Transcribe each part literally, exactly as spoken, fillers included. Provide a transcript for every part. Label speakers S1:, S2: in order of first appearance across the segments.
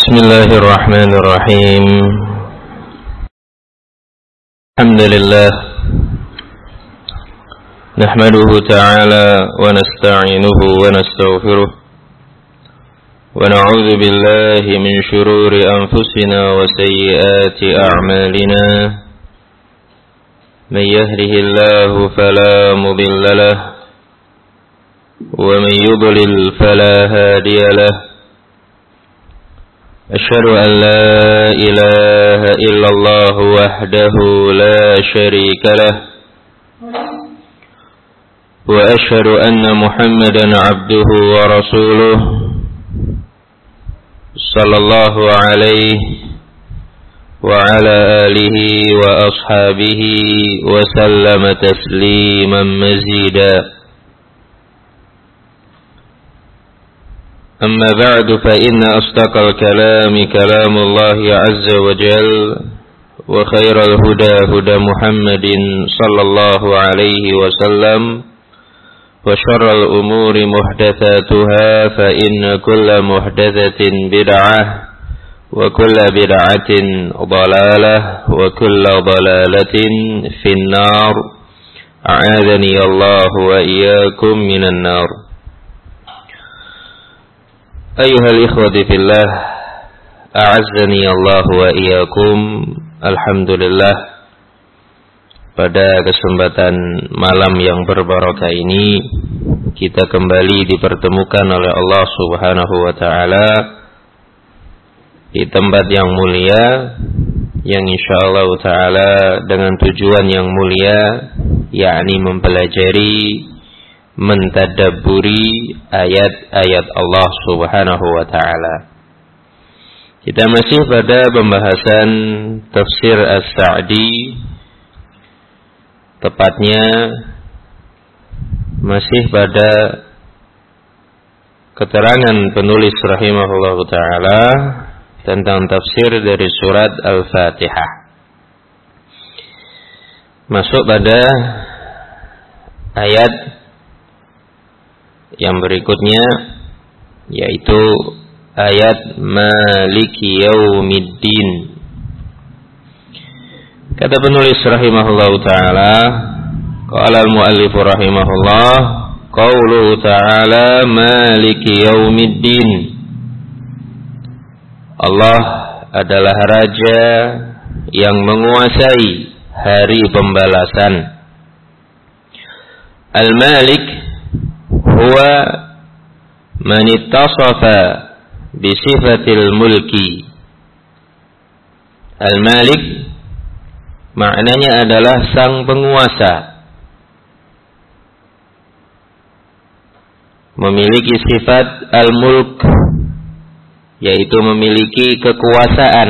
S1: Bismillahirrahmanirrahim. Alhamdulillah. Nahmaduhu ta'ala wa nasta'inuhu wa nastaghfiruh. Wa na'udzu billahi min shururi anfusina wa sayyiati a'malina. Man yahdihillahu fala mudilla lahu wa man yudlil fala hadiya lahu. أشهد أن لا إله إلا الله وحده لا شريك له وأشهد أن محمدا عبده ورسوله صلى الله عليه وعلى آله وأصحابه وسلم تسليما مزيدا. أما بعد فإن أصدق الكلام كلام الله عز وجل وخير الهدى هدى محمد صلى الله عليه وسلم وشر الأمور محدثاتها فإن كل محدثة بدعة وكل بدعة ضلالة وكل ضلالة في النار أعاذني الله وإياكم من النار. Ayuhal ikhwati fillah, a'azzani Allah wa iyyakum. Alhamdulillah, pada kesempatan malam yang berbarakah ini kita kembali dipertemukan oleh Allah Subhanahu wa taala di tempat yang mulia, yang insyaallah taala dengan tujuan yang mulia, yakni mempelajari, mentadabburi ayat-ayat Allah Subhanahu wa taala. Kita masih pada pembahasan tafsir As-Sa'di, tepatnya masih pada keterangan penulis rahimahullah taala tentang tafsir dari surat Al-Fatihah. Masuk pada ayat yang berikutnya, yaitu ayat Maliki Yaumiddin. Kata penulis rahimahullahu taala, qala al-muallif rahimahullah, qauluhu ta'ala Maliki Yaumiddin. Allah adalah raja yang menguasai hari pembalasan. Al-Malik huwa man ittasafa bi sifatil mulki. Al-Malik maknanya adalah sang penguasa, memiliki sifat al-mulk, yaitu memiliki kekuasaan.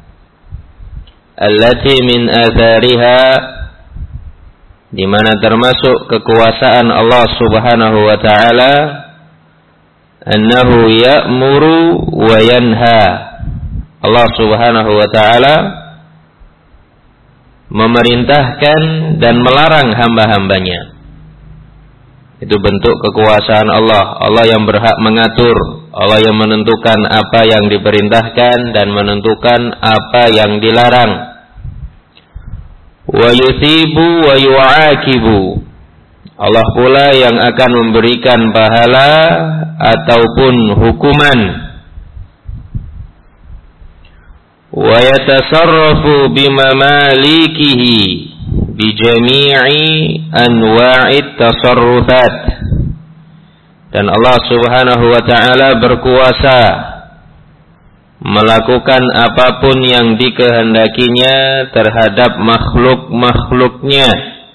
S1: Allati min athariha, di mana termasuk kekuasaan Allah Subhanahu wa taala, annahu ya'muru wa yanha. Allah Subhanahu wa taala memerintahkan dan melarang hamba-hambanya. Itu bentuk kekuasaan Allah. Allah yang berhak mengatur, Allah yang menentukan apa yang diperintahkan dan menentukan apa yang dilarang. Wa yuthibu wa yu'akibu. Allah pula yang akan memberikan pahala ataupun hukuman. Wa yatasarrafu bimamalikihi bijami'i anwa'it tasarrufat. Dan Allah Subhanahu wa ta'ala berkuasa melakukan apapun yang dikehendakinya terhadap makhluk-makhluknya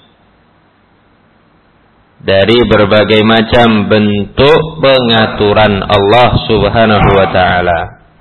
S1: dari berbagai macam bentuk pengaturan Allah Subhanahu wa taala.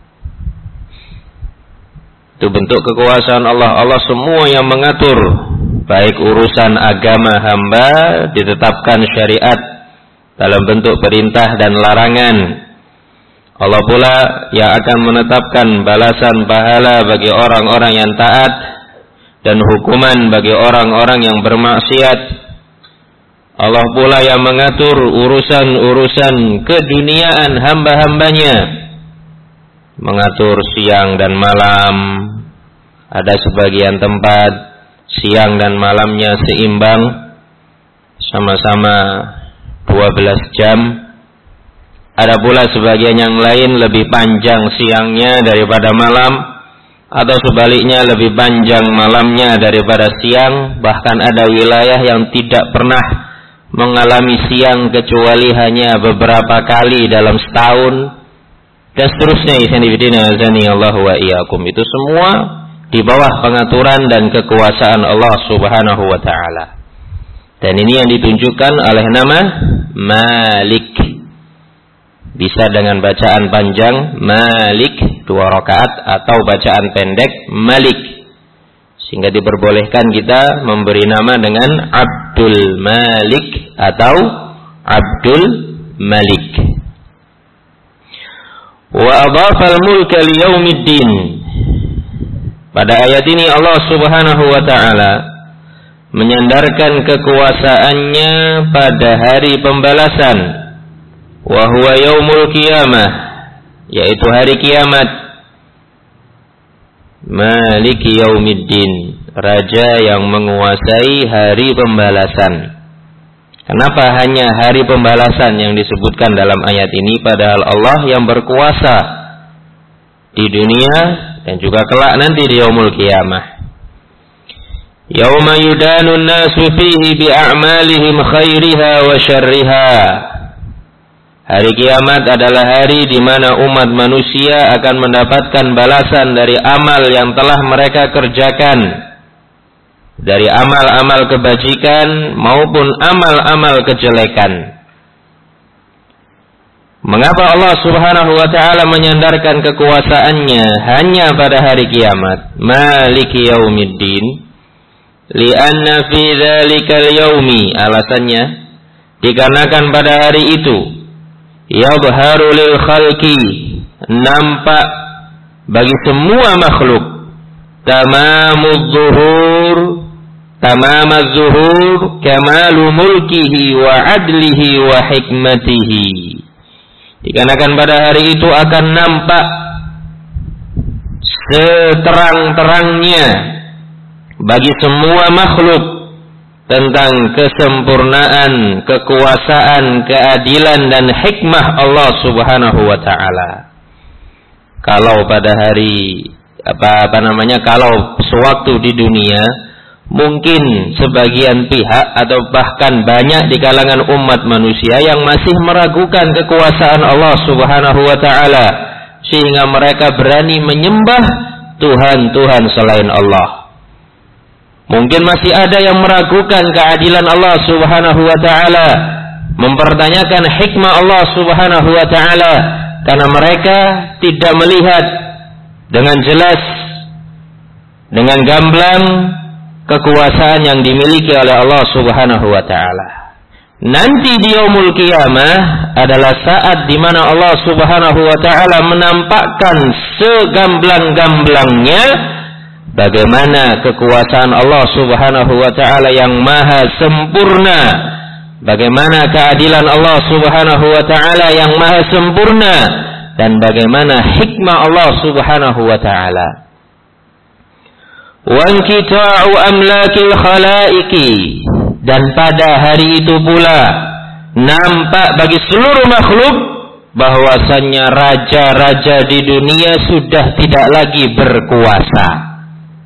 S1: Itu bentuk kekuasaan Allah. Allah semua yang mengatur, baik urusan agama hamba, ditetapkan syariat dalam bentuk perintah dan larangan. Allah pula yang akan menetapkan balasan pahala bagi orang-orang yang taat dan hukuman bagi orang-orang yang bermaksiat. Allah pula yang mengatur urusan-urusan keduniaan hamba-hambanya, mengatur siang dan malam. Ada sebagian tempat siang dan malamnya seimbang, sama-sama dua belas jam. Ada pula sebagian yang lain lebih panjang siangnya daripada malam, atau sebaliknya lebih panjang malamnya daripada siang. Bahkan ada wilayah yang tidak pernah mengalami siang kecuali hanya beberapa kali dalam setahun, dan seterusnya. Allah wa iyyakum. Itu semua di bawah pengaturan dan kekuasaan Allah Subhanahu wa taala. Dan ini yang ditunjukkan oleh nama Malik. Bisa dengan bacaan panjang Malik dua rakaat, atau bacaan pendek Malik. Sehingga diperbolehkan kita memberi nama dengan Abdul Malik atau Abdul Malik. Wa adhafal mulka liyaumiddin. Pada ayat ini Allah Subhanahu wa taala menyandarkan kekuasaannya pada hari pembalasan. Wa huwa yaumul qiyamah, yaitu hari kiamat. Maliki yaumiddin, raja yang menguasai hari pembalasan. Kenapa hanya hari pembalasan yang disebutkan dalam ayat ini, padahal Allah yang berkuasa di dunia dan juga kelak nanti di yaumul qiyamah. Yauma yudanun nasu fihi bi'a'malihim khairiha wa syarriha. Hari kiamat adalah hari di mana umat manusia akan mendapatkan balasan dari amal yang telah mereka kerjakan, dari amal-amal kebajikan maupun amal-amal kejelekan. Mengapa Allah Subhanahu wa taala menyandarkan kekuasaannya hanya pada hari kiamat? Maliki yaumiddin. Li'anna fi dzalikal yaumi, alasannya dikarenakan pada hari itu yadhharu lil khalqi, nampak bagi semua makhluk, tamamuz zuhur, tamamaz zuhur, kamalu mulkihi wa adlihi wa hikmatihi. Dikarenakan pada hari itu akan nampak seterang-terangnya bagi semua makhluk tentang kesempurnaan, kekuasaan, keadilan dan hikmah Allah Subhanahu wa taala. Kalau pada hari apa apa namanya kalau sewaktu di dunia mungkin sebagian pihak atau bahkan banyak di kalangan umat manusia yang masih meragukan kekuasaan Allah Subhanahu wa taala, sehingga mereka berani menyembah tuhan-tuhan selain Allah. Mungkin masih ada yang meragukan keadilan Allah Subhanahu wa taala, mempertanyakan hikmah Allah Subhanahu wa taala, karena mereka tidak melihat dengan jelas, dengan gamblang kekuasaan yang dimiliki oleh Allah Subhanahu wa taala. Nanti di yaumul qiyamah adalah saat di mana Allah Subhanahu wa taala menampakkan segamblang-gamblangnya bagaimana kekuasaan Allah Subhanahu wa taala yang maha sempurna, bagaimana keadilan Allah Subhanahu wa taala yang maha sempurna, dan bagaimana hikmah Allah Subhanahu wa taala. Wa inqita'u amlakil khalaiqi, dan pada hari itu pula nampak bagi seluruh makhluk bahwasannya raja-raja di dunia sudah tidak lagi berkuasa.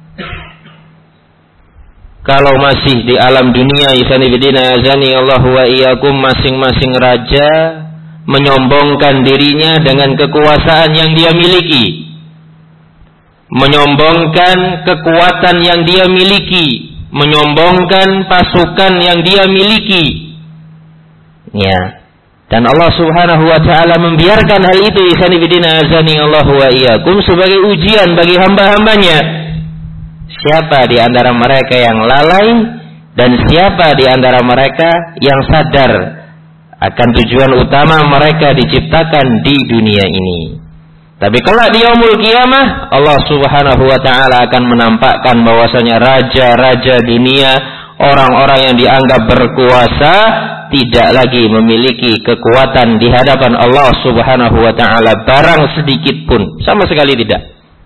S1: Kalau masih di alam dunia, Allah wa iyyakum, masing-masing raja menyombongkan dirinya dengan kekuasaan yang dia miliki, menyombongkan kekuatan yang dia miliki, menyombongkan pasukan yang dia miliki. Ya. Dan Allah Subhanahu wa taala membiarkan hal itu, Allah wa iyyakum, sebagai ujian bagi hamba-hambanya. Siapa di antara mereka yang lalai dan siapa di antara mereka yang sadar akan tujuan utama mereka diciptakan di dunia ini. Tapi kelak di yaumul qiyamah, Allah Subhanahu wa taala akan menampakkan bahwasanya raja-raja dunia, orang-orang yang dianggap berkuasa, tidak lagi memiliki kekuatan di hadapan Allah Subhanahu wa taala barang sedikit pun, sama sekali tidak.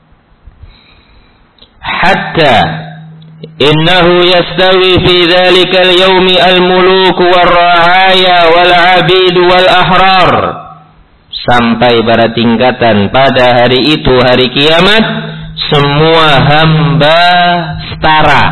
S1: Hatta innahu yastawi fi dzalikal yaumi al-muluk war-ra'aya wal-'abid wal-ahrar, sampai pada tingkatan pada hari itu, hari kiamat, semua hamba setara.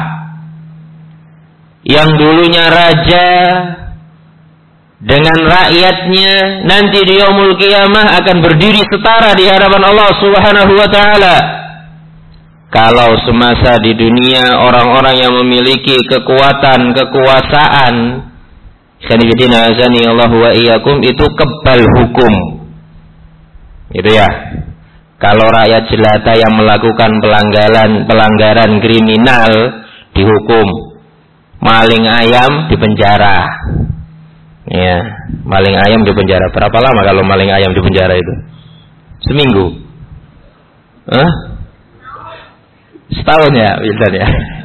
S1: Yang dulunya raja dengan rakyatnya, nanti di yaumul qiyamah akan berdiri setara di hadapan Allah Subhanahu wa taala. Kalau semasa di dunia orang-orang yang memiliki kekuatan, kekuasaan, khanifidina azani Allah wa iyyakum, itu kebal hukum. Itu ya. Kalau rakyat jelata yang melakukan pelanggaran pelanggaran kriminal dihukum. Maling ayam dipenjara. Ya, maling ayam dipenjara. Berapa lama kalau maling ayam dipenjara itu? Seminggu. Hah? Setahun ya, misalnya.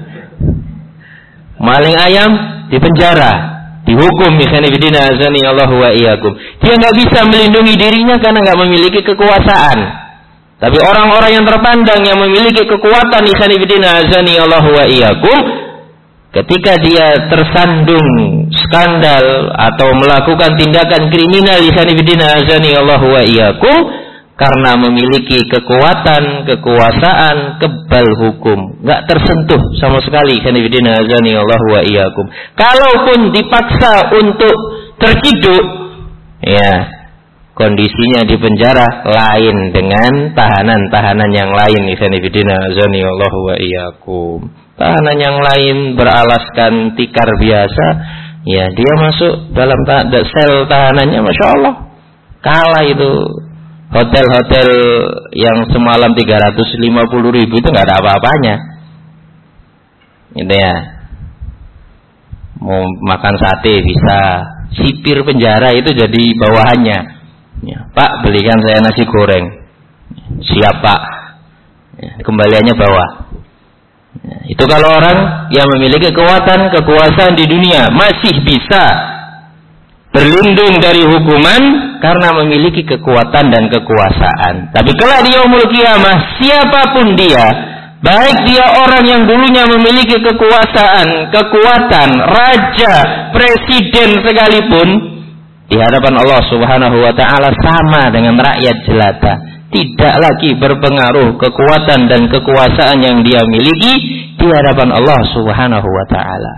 S1: Maling ayam dipenjara, dihukum, khanifidina azani Allah wa iyyakum. Dia nggak bisa melindungi dirinya karena nggak memiliki kekuasaan. Tapi orang-orang yang terpandang yang memiliki kekuatan, khanifidina azani Allah wa iyyakum, ketika dia tersandung skandal atau melakukan tindakan kriminal, khanifidina azani Allah wa iyyakum, karena memiliki kekuatan, kekuasaan, kebal hukum, nggak tersentuh sama sekali, khanifidina azani Allah wa iyyakum. Kalaupun dipaksa untuk terciduk, ya kondisinya di penjara lain dengan tahanan-tahanan yang lain, khanifidina azani Allah wa iyyakum. Tahanan yang lain beralaskan tikar biasa, ya dia masuk dalam ta- sel tahanannya, masya Allah, kalah itu. Hotel-hotel yang semalam tiga ratus lima puluh ribu itu nggak ada apa-apanya. Gitu ya. Mau makan sate bisa, sipir penjara itu jadi bawahannya. Ya, Pak, belikan saya nasi goreng. Siap Pak. Ya, kembaliannya bawa. Ya, itu kalau orang yang memiliki kekuatan, kekuasaan di dunia masih bisa berlindung dari hukuman karena memiliki kekuatan dan kekuasaan. Tapi kelak di yaumul qiyamah, siapapun dia, baik dia orang yang dulunya memiliki kekuasaan, kekuatan, raja, presiden sekalipun, di hadapan Allah Subhanahu wa taala sama dengan rakyat jelata. Tidak lagi berpengaruh kekuatan dan kekuasaan yang dia miliki di hadapan Allah Subhanahu wa taala.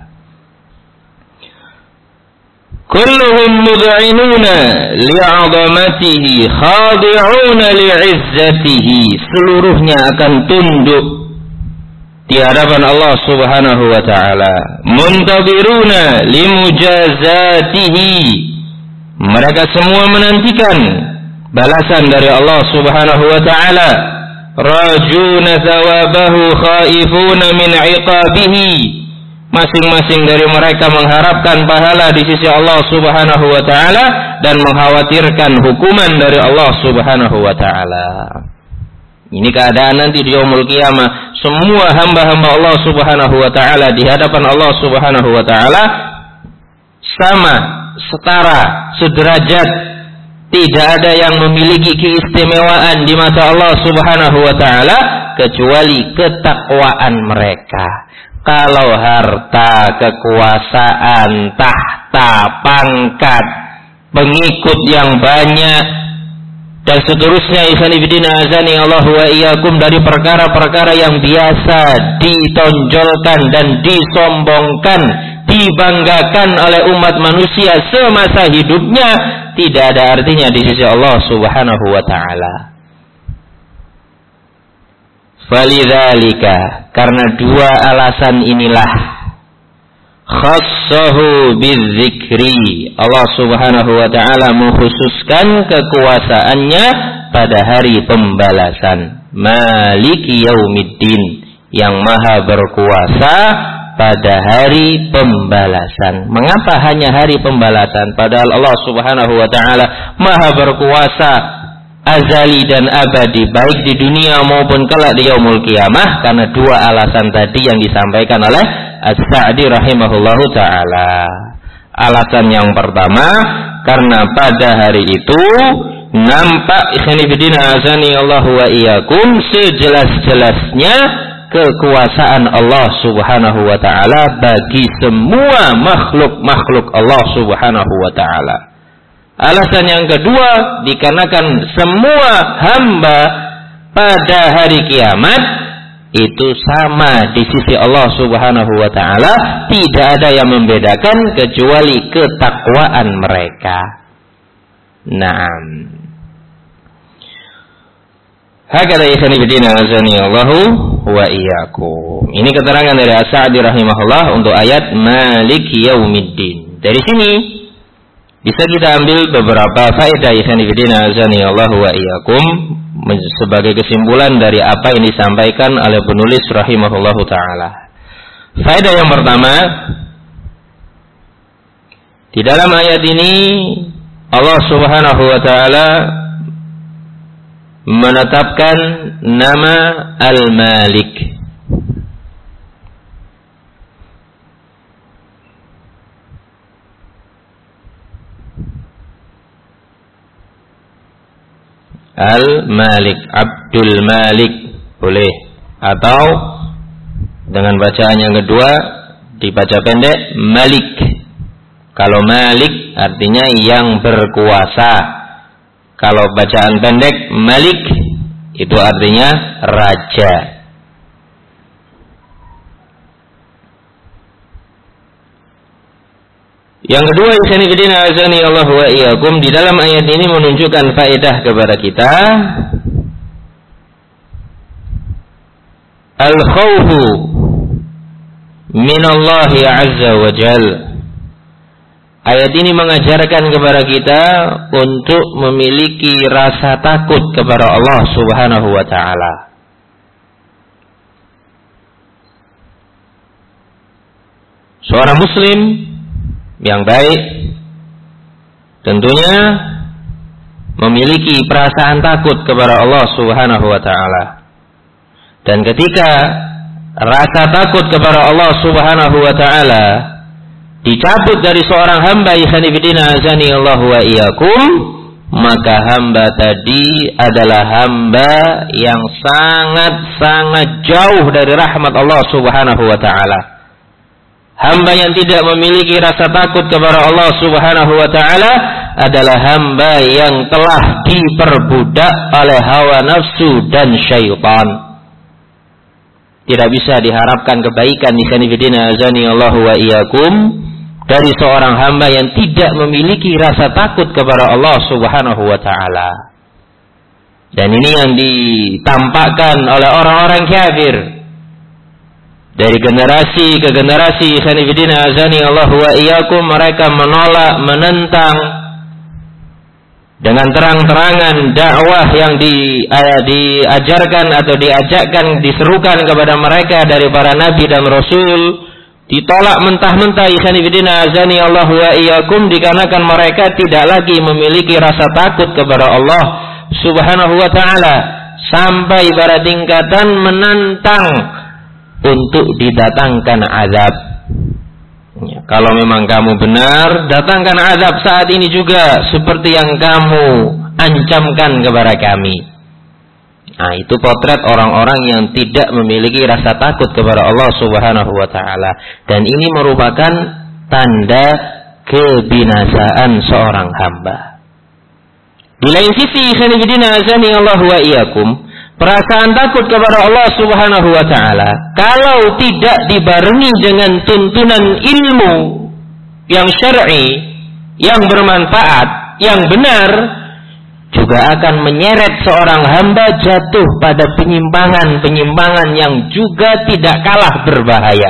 S1: Kulluhum mud'inuna li'azamatihi khadi'una li'izzatihi. Seluruhnya akan tunduk di hadapan Allah Subhanahu wa taala. Muntabiruna limujazatihi. Mereka semua menantikan balasan dari Allah Subhanahu wa taala. Rajuna thawabahu khaifuna min 'iqabihi. Masing-masing dari mereka mengharapkan pahala di sisi Allah Subhanahu wa taala dan mengkhawatirkan hukuman dari Allah Subhanahu wa taala. Ini keadaan nanti di yaumul qiyamah. Semua hamba-hamba Allah Subhanahu wa taala di hadapan Allah Subhanahu wa taala sama, setara, sederajat. Tidak ada yang memiliki keistimewaan di mata Allah Subhanahu wa taala kecuali ketakwaan mereka. Kalau harta, kekuasaan, tahta, pangkat, pengikut yang banyak, dan seterusnya, ikhwanifidina azani Allah wa iyyakum, dari perkara-perkara yang biasa ditonjolkan dan disombongkan, dibanggakan oleh umat manusia semasa hidupnya, tidak ada artinya di sisi Allah Subhanahu wa ta'ala. Falidzalika, karena dua alasan inilah, khassahu bidzikri, Allah Subhanahu wa taala mengkhususkan kekuasaannya pada hari pembalasan. Maliki yaumiddin, yang maha berkuasa pada hari pembalasan. Mengapa hanya hari pembalasan? Padahal Allah Subhanahu wa taala maha berkuasa azali dan abadi, baik di dunia maupun kelak di yaumul qiyamah, karena dua alasan tadi yang disampaikan oleh As-Sa'di rahimahullahu ta'ala. Alasan yang pertama, karena pada hari itu nampak ikhwanifidina azani Allahu wa iyyakum sejelas-jelasnya kekuasaan Allah Subhanahu wa taala bagi semua makhluk-makhluk Allah Subhanahu wa taala. Alasan yang kedua, dikarenakan semua hamba pada hari kiamat itu sama di sisi Allah Subhanahu wa taala, tidak ada yang membedakan kecuali ketakwaan mereka. Naam. Hakala ikhwanifidina azani Allahu wa iyyakum. Ini keterangan dari As-Sa'di rahimahullah untuk ayat Maliki Yaumiddin. Dari sini bisa kita ambil beberapa faedah ikhwanifidina azani Allahu wa iyyakum sebagai kesimpulan dari apa yang disampaikan oleh penulis rahimahullahu taala. Faedah yang pertama, di dalam ayat ini Allah Subhanahu wa taala menetapkan nama Al-Malik. Al-Malik, Abdul Malik boleh, atau dengan bacaan yang kedua dibaca pendek Malik. Kalau Malik artinya yang berkuasa. Kalau bacaan pendek Malik itu artinya raja. Yang kedua, ikhwanifidina azani Allah wa iyyakum, di dalam ayat ini menunjukkan faedah kepada kita al-khawfu minallahi azza wa jalla. Ayat ini mengajarkan kepada kita untuk memiliki rasa takut kepada Allah Subhanahu wa taala. Seorang muslim yang baik tentunya memiliki perasaan takut kepada Allah Subhanahu wa taala. Dan ketika rasa takut kepada Allah Subhanahu wa taala dicabut dari seorang hamba, ikhwanifidina azani Allah wa iyyakum, maka hamba tadi adalah hamba yang sangat-sangat jauh dari rahmat Allah Subhanahu wa taala. Hamba yang tidak memiliki rasa takut kepada Allah Subhanahu wa taala adalah hamba yang telah diperbudak oleh hawa nafsu dan syaitan. Tidak bisa diharapkan kebaikan, ikhwanifidina azani Allah wa iyyakum, dari seorang hamba yang tidak memiliki rasa takut kepada Allah Subhanahu wa taala. Dan ini yang ditampakkan oleh orang-orang kafir. Dari generasi ke generasi, ikhwanifidina azani Allah wa iyyakum, mereka menolak, menentang dengan terang-terangan dakwah yang di, uh, diajarkan atau diajakkan, diserukan kepada mereka dari para nabi dan rasul. Ditolak mentah-mentah, ikhwanifidina azani Allah wa iyyakum, dikarenakan mereka tidak lagi memiliki rasa takut kepada Allah Subhanahu wa taala, sampai pada tingkatan menantang untuk didatangkan azab. Ya, kalau memang kamu benar, datangkan azab saat ini juga seperti yang kamu ancamkan kepada kami. Nah, itu potret orang-orang yang tidak memiliki rasa takut kepada Allah Subhanahu wa taala, dan ini merupakan tanda kebinasaan seorang hamba. Di lain sisi, ikhwanifidina azani Allah wa iyyakum, perasaan takut kepada Allah Subhanahu wa taala kalau tidak dibarengi dengan tuntunan ilmu yang syar'i, yang bermanfaat, yang benar, juga akan menyeret seorang hamba jatuh pada penyimpangan-penyimpangan yang juga tidak kalah berbahaya.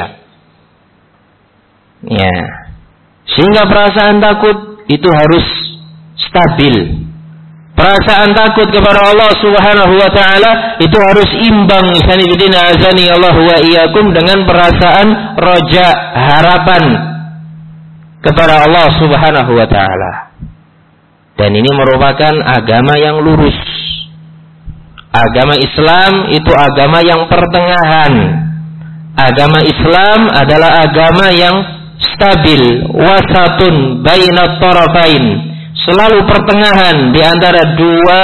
S1: Ya. Sehingga perasaan takut itu harus stabil. Perasaan takut kepada Allah Subhanahu wa taala itu harus imbang, ikhwanifidina azani Allah wa iyyakum, dengan perasaan roja, harapan kepada Allah Subhanahu wa taala. Dan ini merupakan agama yang lurus. Agama Islam itu agama yang pertengahan. Agama Islam adalah agama yang stabil, wasatun bainat tarafain, selalu pertengahan di antara dua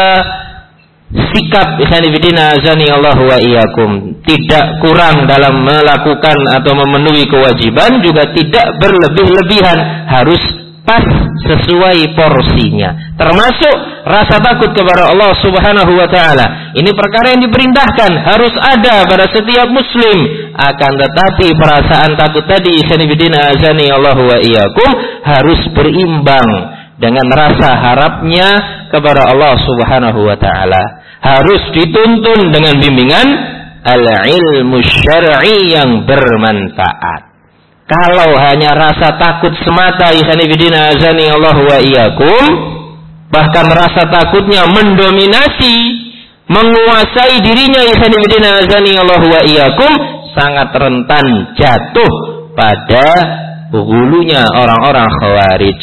S1: sikap. Ikhwanifidina azani Allah wa iyyakum, tidak kurang dalam melakukan atau memenuhi kewajiban, juga tidak berlebih-lebihan, harus pas sesuai porsinya, termasuk rasa takut kepada Allah Subhanahu wa taala. Ini perkara yang diperintahkan, harus ada pada setiap muslim. Akan tetapi perasaan takut tadi, ikhwanifidina azani Allah wa iyyakum, harus berimbang dengan rasa harapnya kepada Allah Subhanahu wa taala. Harus dituntun dengan bimbingan al-ilmu syar'i yang bermanfaat. Kalau hanya rasa takut semata, ikhwanifidina azani Allah wa iyyakum, bahkan rasa takutnya mendominasi, menguasai dirinya, ikhwanifidina azani Allah wa iyyakum, sangat rentan jatuh pada hulunya orang-orang khawarij.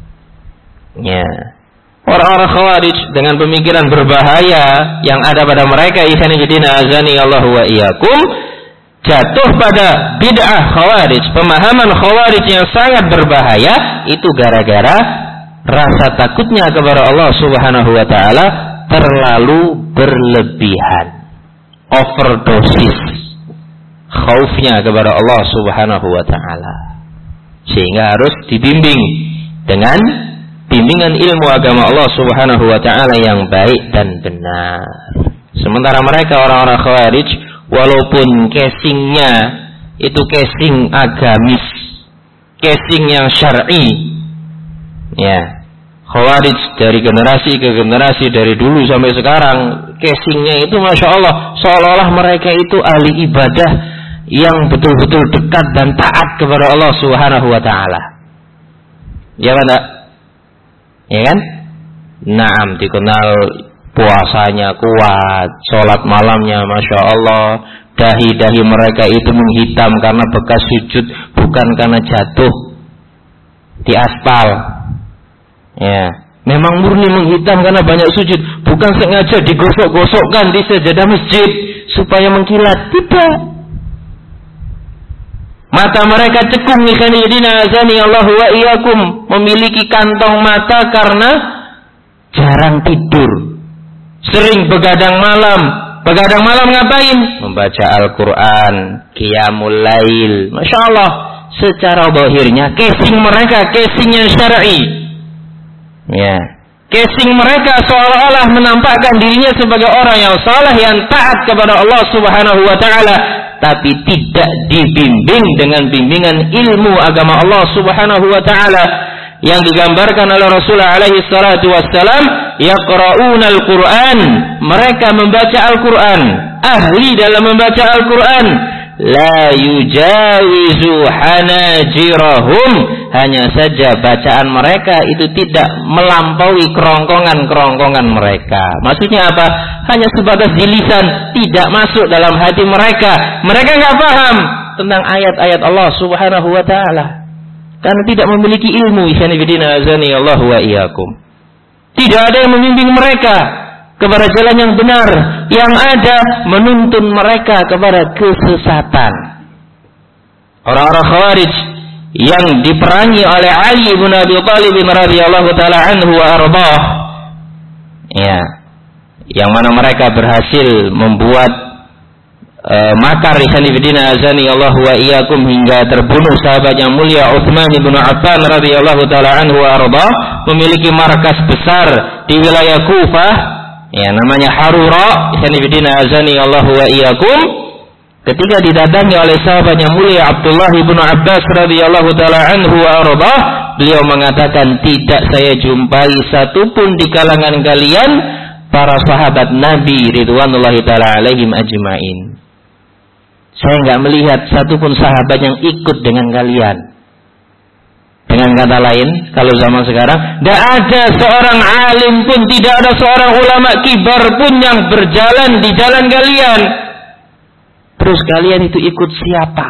S1: Ya. Orang-orang khawarij dengan pemikiran berbahaya yang ada pada mereka, ikhwanifidina azani Allah wa iyyakum, jatuh pada bid'ah khawarij, pemahaman khawarij yang sangat berbahaya. Itu gara-gara rasa takutnya kepada Allah Subhanahu wa taala terlalu berlebihan, overdosis khaufnya kepada Allah Subhanahu wa taala, sehingga harus dibimbing dengan bimbingan ilmu agama Allah Subhanahu wa taala yang baik dan benar. Sementara mereka orang-orang khawarij, walaupun casingnya itu casing agamis, casing yang syar'i, ya, khawarij dari generasi ke generasi, dari dulu sampai sekarang, casingnya itu masya Allah, seolah-olah mereka itu ahli ibadah yang betul-betul dekat dan taat kepada Allah Subhanahu wa taala. Ya kan? Ya kan? Naam, dikenal puasanya kuat, sholat malamnya masya Allah, dahi-dahi mereka itu menghitam karena bekas sujud, bukan karena jatuh di aspal. Ya, memang murni menghitam karena banyak sujud, bukan sengaja digosok-gosokkan di sajadah masjid supaya mengkilat. Tidak. Mata mereka cekung, ikhwanifidina azani Allah wa iyyakum, memiliki kantong mata karena jarang tidur, sering begadang malam. Begadang malam ngapain? Membaca Al-Quran, qiyamul lail. Masya Allah, secara zahirnya casing mereka casing yang syar'i. Ya, casing mereka seolah-olah menampakkan dirinya sebagai orang yang saleh, yang taat kepada Allah Subhanahu wa taala, tapi tidak dibimbing dengan bimbingan ilmu agama Allah Subhanahu wa taala yang digambarkan oleh Rasulullah alaihi salatu wassalam. Yaqra'una al-Qur'an, mereka membaca Al-Qur'an, ahli dalam membaca Al-Qur'an. La yujawizu hanajirahum, hanya saja bacaan mereka itu tidak melampaui kerongkongan-kerongkongan mereka. Maksudnya apa? Hanya sebatas di lisan, tidak masuk dalam hati mereka. Mereka nggak paham tentang ayat-ayat Allah Subhanahu wa taala karena tidak memiliki ilmu. Ikhwanifidina azani Allah wa iyyakum. Tidak ada yang membimbing mereka kepada jalan yang benar, yang ada menuntun mereka kepada kesesatan. Orang-orang khawarij yang diperangi oleh Ali bin Abi Thalib radhiyallahu taala anhu wa ardhah, ya, yang mana mereka berhasil membuat uh, makar ikhwanifidina azani Allah wa iyyakum hingga terbunuh sahabat yang mulia Utsman bin Affan radhiyallahu taala anhu wa ardhah, memiliki markas besar di wilayah Kufah, ya, namanya Harura, ikhwanifidina azani Allah wa iyyakum. Ketika didatangi oleh sahabat yang mulia Abdullah bin Abbas radhiyallahu taala anhu wa ardhah, beliau mengatakan, tidak saya jumpai satupun di kalangan kalian para sahabat Nabi ridwanullahi taala alaihim ajmain. Saya enggak melihat satupun sahabat yang ikut dengan kalian. Dengan kata lain, kalau zaman sekarang, tidak ada seorang alim pun, tidak ada seorang ulama kibar pun yang berjalan di jalan kalian. Terus kalian itu ikut siapa?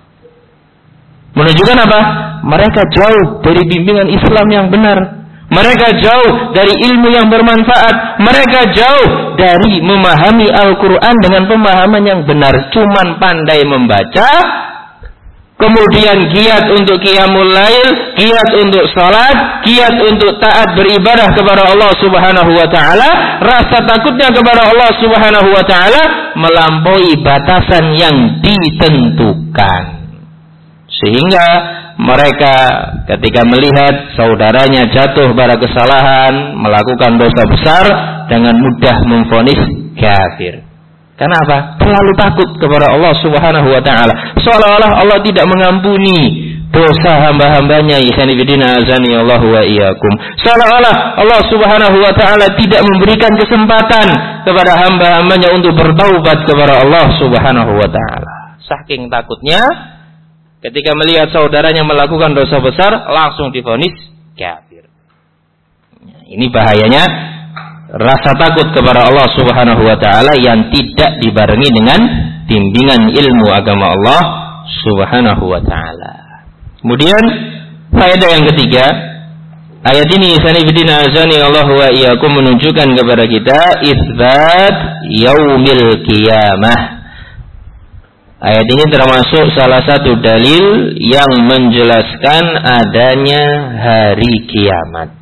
S1: Menunjukkan apa? Mereka jauh dari bimbingan Islam yang benar. Mereka jauh dari ilmu yang bermanfaat. Mereka jauh dari memahami Al-Quran dengan pemahaman yang benar. Cuman pandai membaca, kemudian giat untuk qiyamul lail, giat untuk salat, giat untuk taat beribadah kepada Allah Subhanahu wa taala, rasa takutnya kepada Allah Subhanahu wa taala melampaui batasan yang ditentukan. Sehingga mereka ketika melihat saudaranya jatuh pada kesalahan, melakukan dosa besar, dengan mudah memvonis kafir. Kenapa? Terlalu takut kepada Allah Subhanahu wa taala. Seolah-olah Allah tidak mengampuni dosa hamba-hambanya. Ikhwanifidina azani Allah wa iyyakum. Seolah-olah Allah Subhanahu wa taala tidak memberikan kesempatan kepada hamba-hambanya untuk bertaubat kepada Allah Subhanahu wa taala. Saking takutnya, ketika melihat saudaranya melakukan dosa besar, langsung divonis kafir. Ini bahayanya rasa takut kepada Allah Subhanahu wa taala yang tidak dibarengi dengan bimbingan ilmu agama Allah Subhanahu wa taala. Kemudian faedah yang ketiga, ayat ini sanifidina azani Allah wa iyyakum menunjukkan kepada kita isbat yaumil qiyamah. Ayat ini termasuk salah satu dalil yang menjelaskan adanya hari kiamat.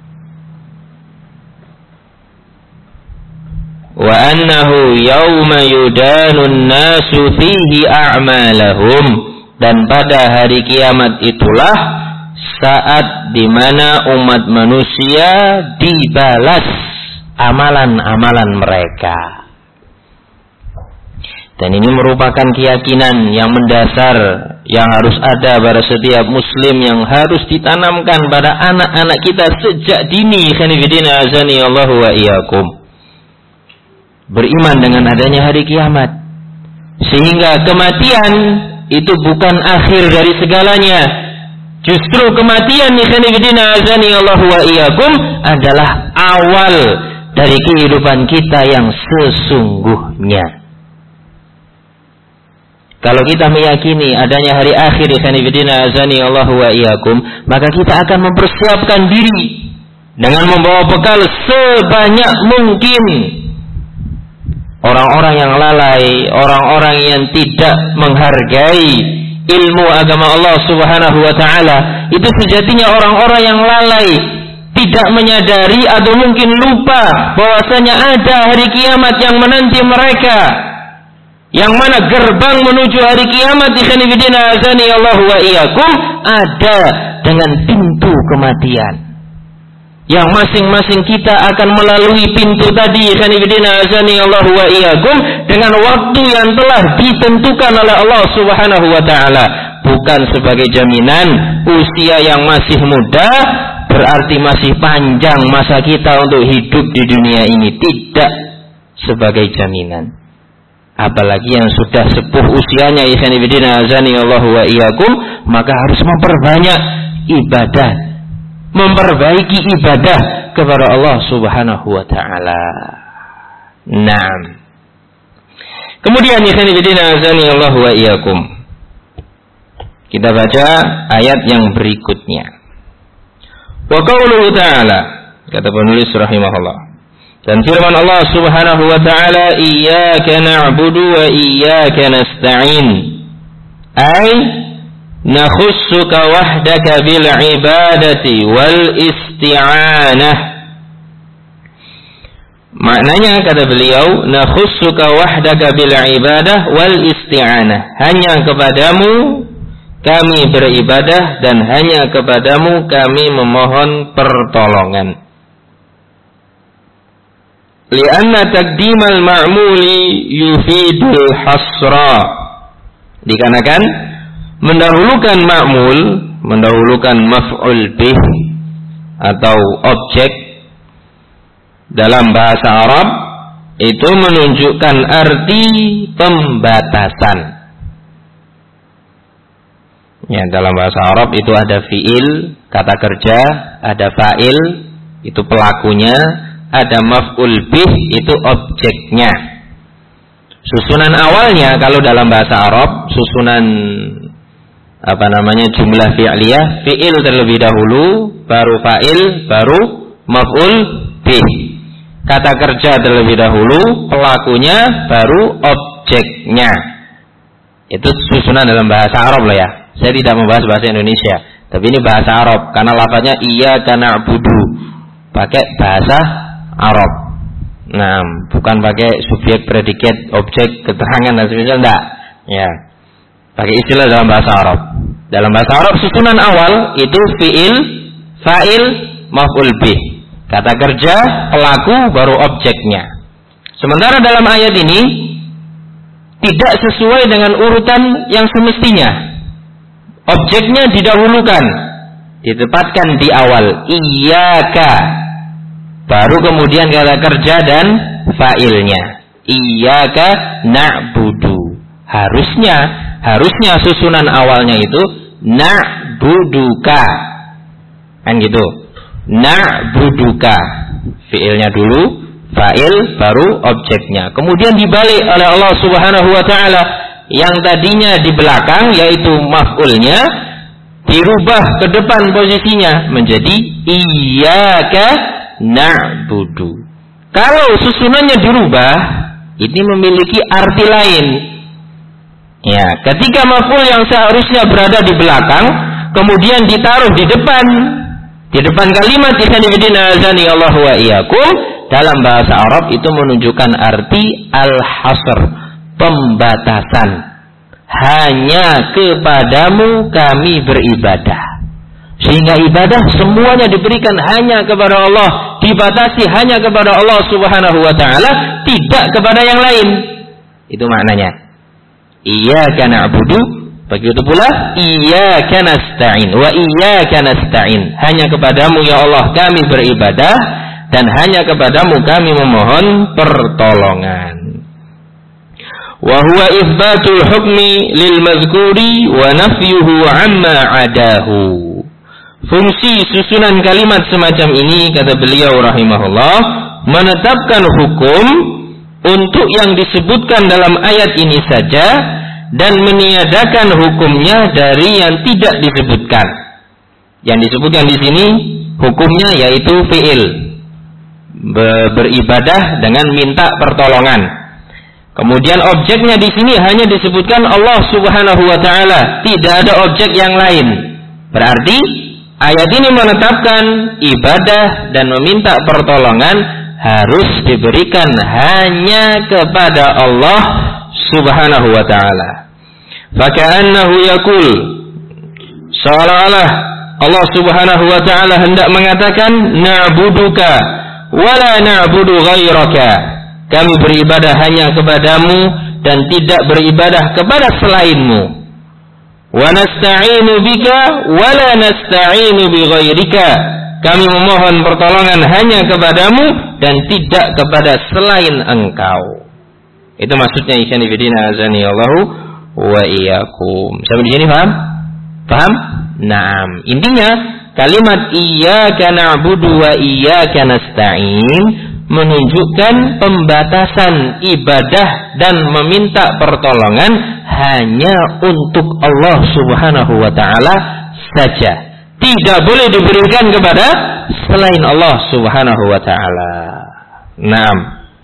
S1: Wa annahu yawma yudanun nasu fihi a'malahum, dan pada hari kiamat itulah saat di mana umat manusia dibalas amalan-amalan mereka. Dan ini merupakan keyakinan yang mendasar yang harus ada pada setiap muslim, yang harus ditanamkan pada anak-anak kita sejak dini. Khanifidina azani Allahu wa iyyakum. Beriman dengan adanya hari kiamat, sehingga kematian itu bukan akhir dari segalanya. Justru kematian ikhwanifidina azani Allahu wa iyyakum adalah awal dari kehidupan kita yang sesungguhnya. Kalau kita meyakini adanya hari akhir ikhwanifidina azani Allahu wa iyyakum, maka kita akan mempersiapkan diri dengan membawa bekal sebanyak mungkin. Orang-orang yang lalai, orang-orang yang tidak menghargai ilmu agama Allah Subhanahu wa taala, itu sejatinya orang-orang yang lalai, tidak menyadari atau mungkin lupa bahwasanya ada hari kiamat yang menanti mereka. Yang mana gerbang menuju hari kiamat ikhwanifidina azani Allah wa iyyakum ada dengan pintu kematian, yang masing-masing kita akan melalui pintu tadi ikhwanifidina azani Allah wa iyyakum dengan waktu yang telah ditentukan oleh Allah Subhanahu wa taala, bukan sebagai jaminan usia yang masih muda berarti masih panjang masa kita untuk hidup di dunia ini, tidak sebagai jaminan. Apalagi yang sudah sepuh usianya ikhwanifidina azani Allah wa iyyakum, maka harus memperbanyak ibadah, memperbaiki ibadah kepada Allah Subhanahu wa taala. Naam. Kemudian ikhwanifidina azani Allah wa iyyakum, kita baca ayat yang berikutnya. Wa qauluhu ta'ala, kata penulis rahimahullah, dan firman Allah Subhanahu wa taala, iyyaka na'budu wa iyyaka nasta'in, ay nakhussuka wahdaka bil ibadati wal isti'anah. Maknanya kata beliau, nakhussuka wahdaka bil ibadah wal isti'anah, hanya kepadamu kami beribadah dan hanya kepadamu kami memohon pertolongan. Lianna taqdimal ma'muli yufidul hasra, dikarenakan mendahulukan ma'mul, mendahulukan maf'ul bih atau objek dalam bahasa Arab itu menunjukkan arti pembatasan. Ya, dalam bahasa Arab itu ada fi'il, kata kerja, ada fa'il, itu pelakunya, ada maf'ul bih, itu objeknya. Susunan awalnya kalau dalam bahasa Arab, susunan apa namanya jumlah fi'liyah, fi'il terlebih dahulu, baru fa'il, baru maf'ul bih. Kata kerja terlebih dahulu, pelakunya, baru objeknya. Itu susunan dalam bahasa Arab loh ya. Saya tidak membahas bahasa Indonesia, tapi ini bahasa Arab karena lafaznya iyyaka na'budu. Pakai bahasa Arab. Nah, bukan pakai subjek, predikat, objek, keterangan dan sebagainya, enggak. Ya. Pakai istilah dalam bahasa Arab. Dalam bahasa Arab susunan awal itu fiil, fa'il, maf'ul bih. Kata kerja, pelaku, baru objeknya. Sementara dalam ayat ini tidak sesuai dengan urutan yang semestinya. Objeknya didahulukan, ditempatkan di awal, iyyaka, baru kemudian kata kerja dan fa'ilnya, iyyaka na'budu. Harusnya, harusnya susunan awalnya itu na'buduka, kan gitu. Na'buduka, fi'ilnya dulu, fa'il baru objeknya. Kemudian dibalik oleh Allah Subhanahu wa taala, yang tadinya di belakang yaitu maf'ulnya dirubah ke depan posisinya menjadi iyyaka na'budu. Kalau susunannya dirubah, ini memiliki arti lain. Ya, ketika maf'ul yang seharusnya berada di belakang kemudian ditaruh di depan, di depan kalimat isanibidina azani Allah wa iyyakum, dalam bahasa Arab itu menunjukkan arti al-hasr, pembatasan. Hanya kepadamu kami beribadah. Sehingga ibadah semuanya diberikan hanya kepada Allah, dibatasi hanya kepada Allah Subhanahu wa taala, tidak kepada yang lain. Itu maknanya. Iyyaka na'budu, begitu pula iyyaka nasta'in wa iyyaka nasta'in. Hanya kepadamu ya Allah kami beribadah dan hanya kepadamu kami memohon pertolongan. Wa huwa itsbatul hukmi lil mazkuri wa nafyuhu amma adahu. Fungsi susunan kalimat semacam ini, kata beliau rahimahullah, menetapkan hukum untuk yang disebutkan dalam ayat ini saja dan meniadakan hukumnya dari yang tidak disebutkan. Yang disebutkan di sini hukumnya yaitu fi'il, beribadah dengan minta pertolongan. Kemudian objeknya di sini hanya disebutkan Allah Subhanahu wa taala, tidak ada objek yang lain. Berarti ayat ini menetapkan ibadah dan meminta pertolongan harus diberikan hanya kepada Allah Subhanahu wa taala. Faka'annahu yaqul, seolah-olah Allah Subhanahu wa taala hendak mengatakan na'buduka wala na'budu ghairaka. Kami beribadah hanya kepadamu dan tidak beribadah kepada selainmu. Wa nasta'inu bika wala nasta'inu bi ghairika. Kami memohon pertolongan hanya kepadamu dan tidak kepada selain engkau. Itu maksudnya ikhwan fillah azani Allahu wa iyyakum. Sampai di sini paham? Paham? Naam. Intinya kalimat iyyaka na'budu wa iyyaka nasta'in menunjukkan pembatasan ibadah dan meminta pertolongan hanya untuk Allah Subhanahu wa taala saja. Tidak boleh diberikan kepada selain Allah Subhanahu wa taala. Naam.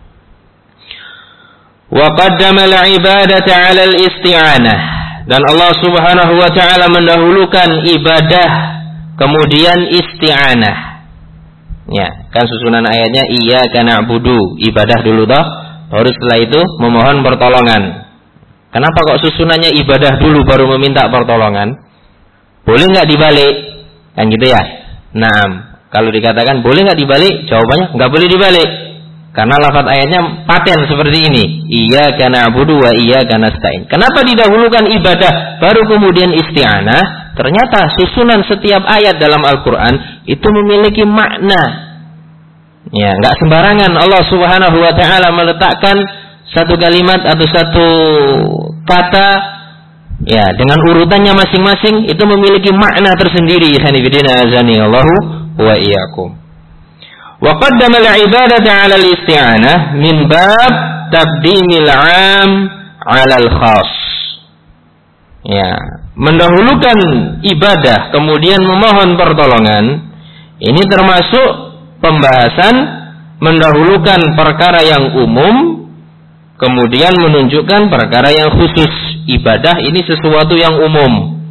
S1: Wa qaddama al-ibadata 'ala al-isti'anah. Dan Allah Subhanahu wa taala mendahulukan ibadah kemudian isti'anah. Ya, kan susunan ayatnya iyyaka na'budu, ibadah dulu toh, baru setelah itu memohon pertolongan. Kenapa kok susunannya ibadah dulu baru meminta pertolongan? Boleh nggak dibalik? Kan gitu ya. Nah, kalau dikatakan boleh nggak dibalik? Jawabannya nggak boleh dibalik. Karena lafaz ayatnya paten seperti ini. Iyyaka na'budu wa iyyaka nasta'in. Kenapa didahulukan ibadah baru kemudian isti'anah? Ternyata susunan setiap ayat dalam Al-Quran itu memiliki makna. Ya, nggak sembarangan Allah Subhanahu wa taala meletakkan satu kalimat atau satu kata ya dengan urutannya masing-masing, itu memiliki makna tersendiri. Hanifidina azani Allahu wa iyyakum. Wa qaddama al-ibadata 'ala al-isti'anah min bab tabdimil 'am 'ala al-khas. Ya, mendahulukan ibadah kemudian memohon pertolongan, ini termasuk pembahasan mendahulukan perkara yang umum kemudian menunjukkan perkara yang khusus. Ibadah ini sesuatu yang umum,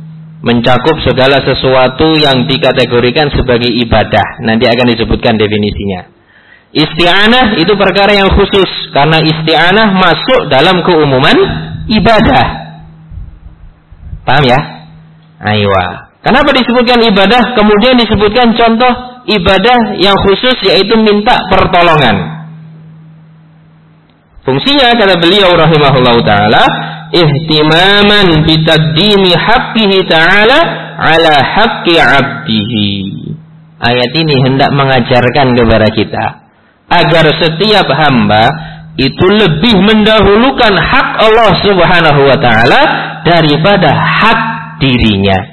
S1: mencakup segala sesuatu yang dikategorikan sebagai ibadah. Nanti akan disebutkan definisinya. Isti'anah itu perkara yang khusus, karena isti'anah masuk dalam keumuman ibadah. Paham ya? Aywa. Kenapa disebutkan ibadah, kemudian disebutkan contoh ibadah yang khusus, yaitu minta pertolongan. Fungsinya, kata beliau rahimahullahu ta'ala, ihtimaman bitaqdimi haqqihi ta'ala ala haqqi abdihi. Ayat ini hendak mengajarkan kepada kita agar setiap hamba itu lebih mendahulukan hak Allah subhanahu wa ta'ala daripada hak dirinya.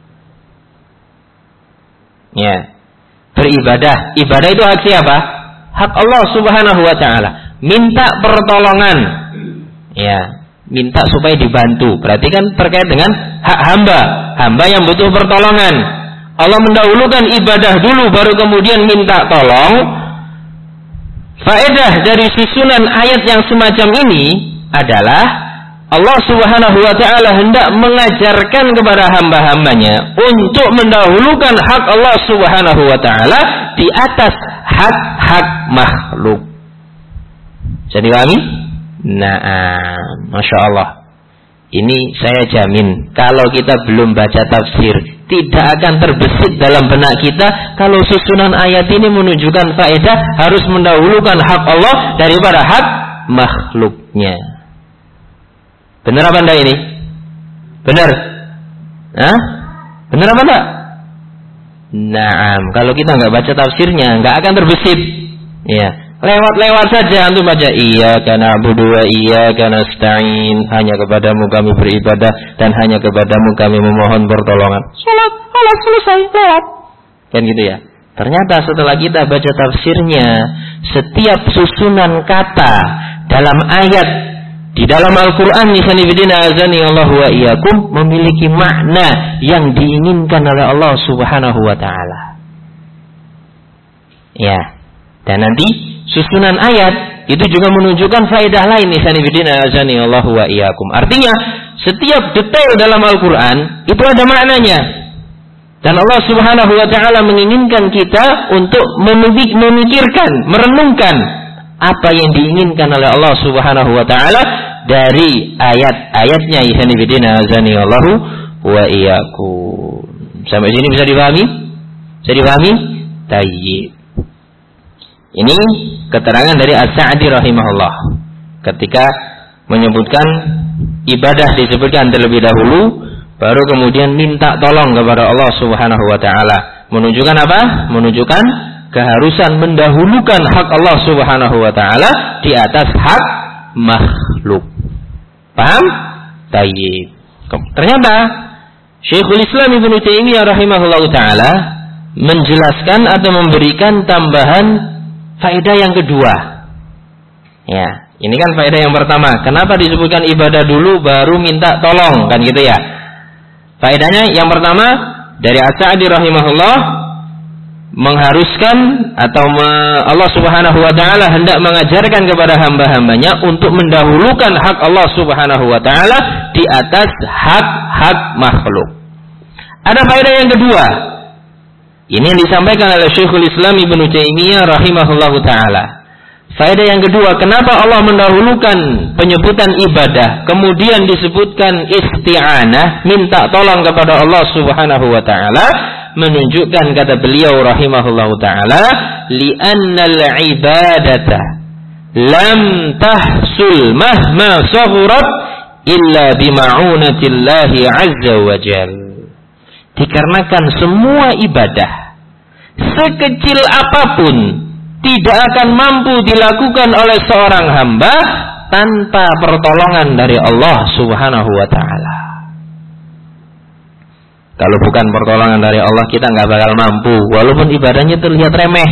S1: Ya, beribadah, ibadah itu hak siapa? Hak Allah subhanahu wa ta'ala. Minta pertolongan, ya, minta supaya dibantu. Berarti kan terkait dengan hak hamba, hamba yang butuh pertolongan. Allah mendahulukan ibadah dulu, baru kemudian minta tolong. Faedah dari susunan ayat yang semacam ini adalah Allah subhanahu wa ta'ala hendak mengajarkan kepada hamba-hambanya untuk mendahulukan hak Allah subhanahu wa ta'ala di atas hak-hak makhluk. Jadi kami? Nah, Masya Allah. Ini saya jamin, kalau kita belum baca tafsir, tidak akan terbesit dalam benak kita kalau susunan ayat ini menunjukkan faedah harus mendahulukan hak Allah daripada hak makhluknya. Benar apa enggak ini? Benar? Hah? Benar apa enggak? Naam, kalau kita enggak baca tafsirnya, enggak akan terbesit. Ya, lewat-lewat saja antum baca iyyaka na'budu wa iyyaka nasta'in, hanya kepadamu kami beribadah dan hanya kepadamu kami memohon pertolongan. Salat, salat selesai, lewat. Kan gitu ya. Ternyata setelah kita baca tafsirnya, setiap susunan kata dalam ayat di dalam Al-Quran Allah wa iyyakum memiliki makna yang diinginkan oleh Allah subhanahu wa ta'ala. Ya. Dan nanti susunan ayat itu juga menunjukkan faedah lain Allah wa iyyakum. Artinya setiap detail dalam Al-Quran itu ada maknanya. Dan Allah subhanahu wa ta'ala menginginkan kita untuk memikirkan, merenungkan apa yang diinginkan oleh Allah subhanahu wa ta'ala dari ayat-ayatnya. Allahu wa iyyakum. Sampai sini bisa dipahami? Bisa dipahami? Tayyib. Ini keterangan dari As-Sa'di rahimahullah ketika menyebutkan ibadah disebutkan terlebih dahulu, baru kemudian minta tolong kepada Allah subhanahu wa ta'ala. Menunjukkan apa? Menunjukkan keharusan mendahulukan hak Allah subhanahu wa ta'ala di atas hak makhluk. Paham? Tayyib. Ternyata Syekhul Islam Ibnu Taimiyah rahimahullah ta'ala menjelaskan atau memberikan tambahan faedah yang kedua. Ya, ini kan faedah yang pertama. Kenapa disebutkan ibadah dulu baru minta tolong, kan gitu ya? Faedahnya yang pertama dari As-Sa'di rahimahullah mengharuskan atau me, Allah subhanahu wa ta'ala hendak mengajarkan kepada hamba-hambanya untuk mendahulukan hak Allah subhanahu wa ta'ala di atas hak-hak makhluk. Ada faedah yang kedua. Ini yang disampaikan oleh Syekhul Islam Ibnu Taimiyah rahimahullahu ta'ala. Faedah yang kedua, kenapa Allah mendahulukan penyebutan ibadah, kemudian disebutkan isti'anah, minta tolong kepada Allah subhanahu wa ta'ala, menunjukkan kata beliau rahimahullahu ta'ala, li'annal ibadata lam tahsul mahma sahurat illa bima'unatillahi azza wa jal. Dikarenakan semua ibadah sekecil apapun tidak akan mampu dilakukan oleh seorang hamba tanpa pertolongan dari Allah subhanahu wa ta'ala. Kalau bukan pertolongan dari Allah, kita nggak bakal mampu, walaupun ibadahnya terlihat remeh.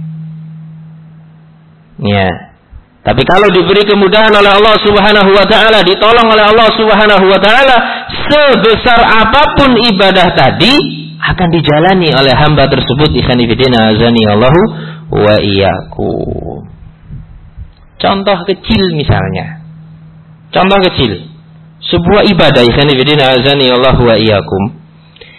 S1: Ya. Tapi kalau diberi kemudahan oleh Allah subhanahu wa ta'ala, ditolong oleh Allah subhanahu wa ta'ala, sebesar apapun ibadah tadi akan dijalani oleh hamba tersebut. Ikhwanifidina azani Allahu wa iyyakum. Contoh kecil misalnya. Contoh kecil. Sebuah ibadah, ikhwanifidina azani Allahu wa iyyakum,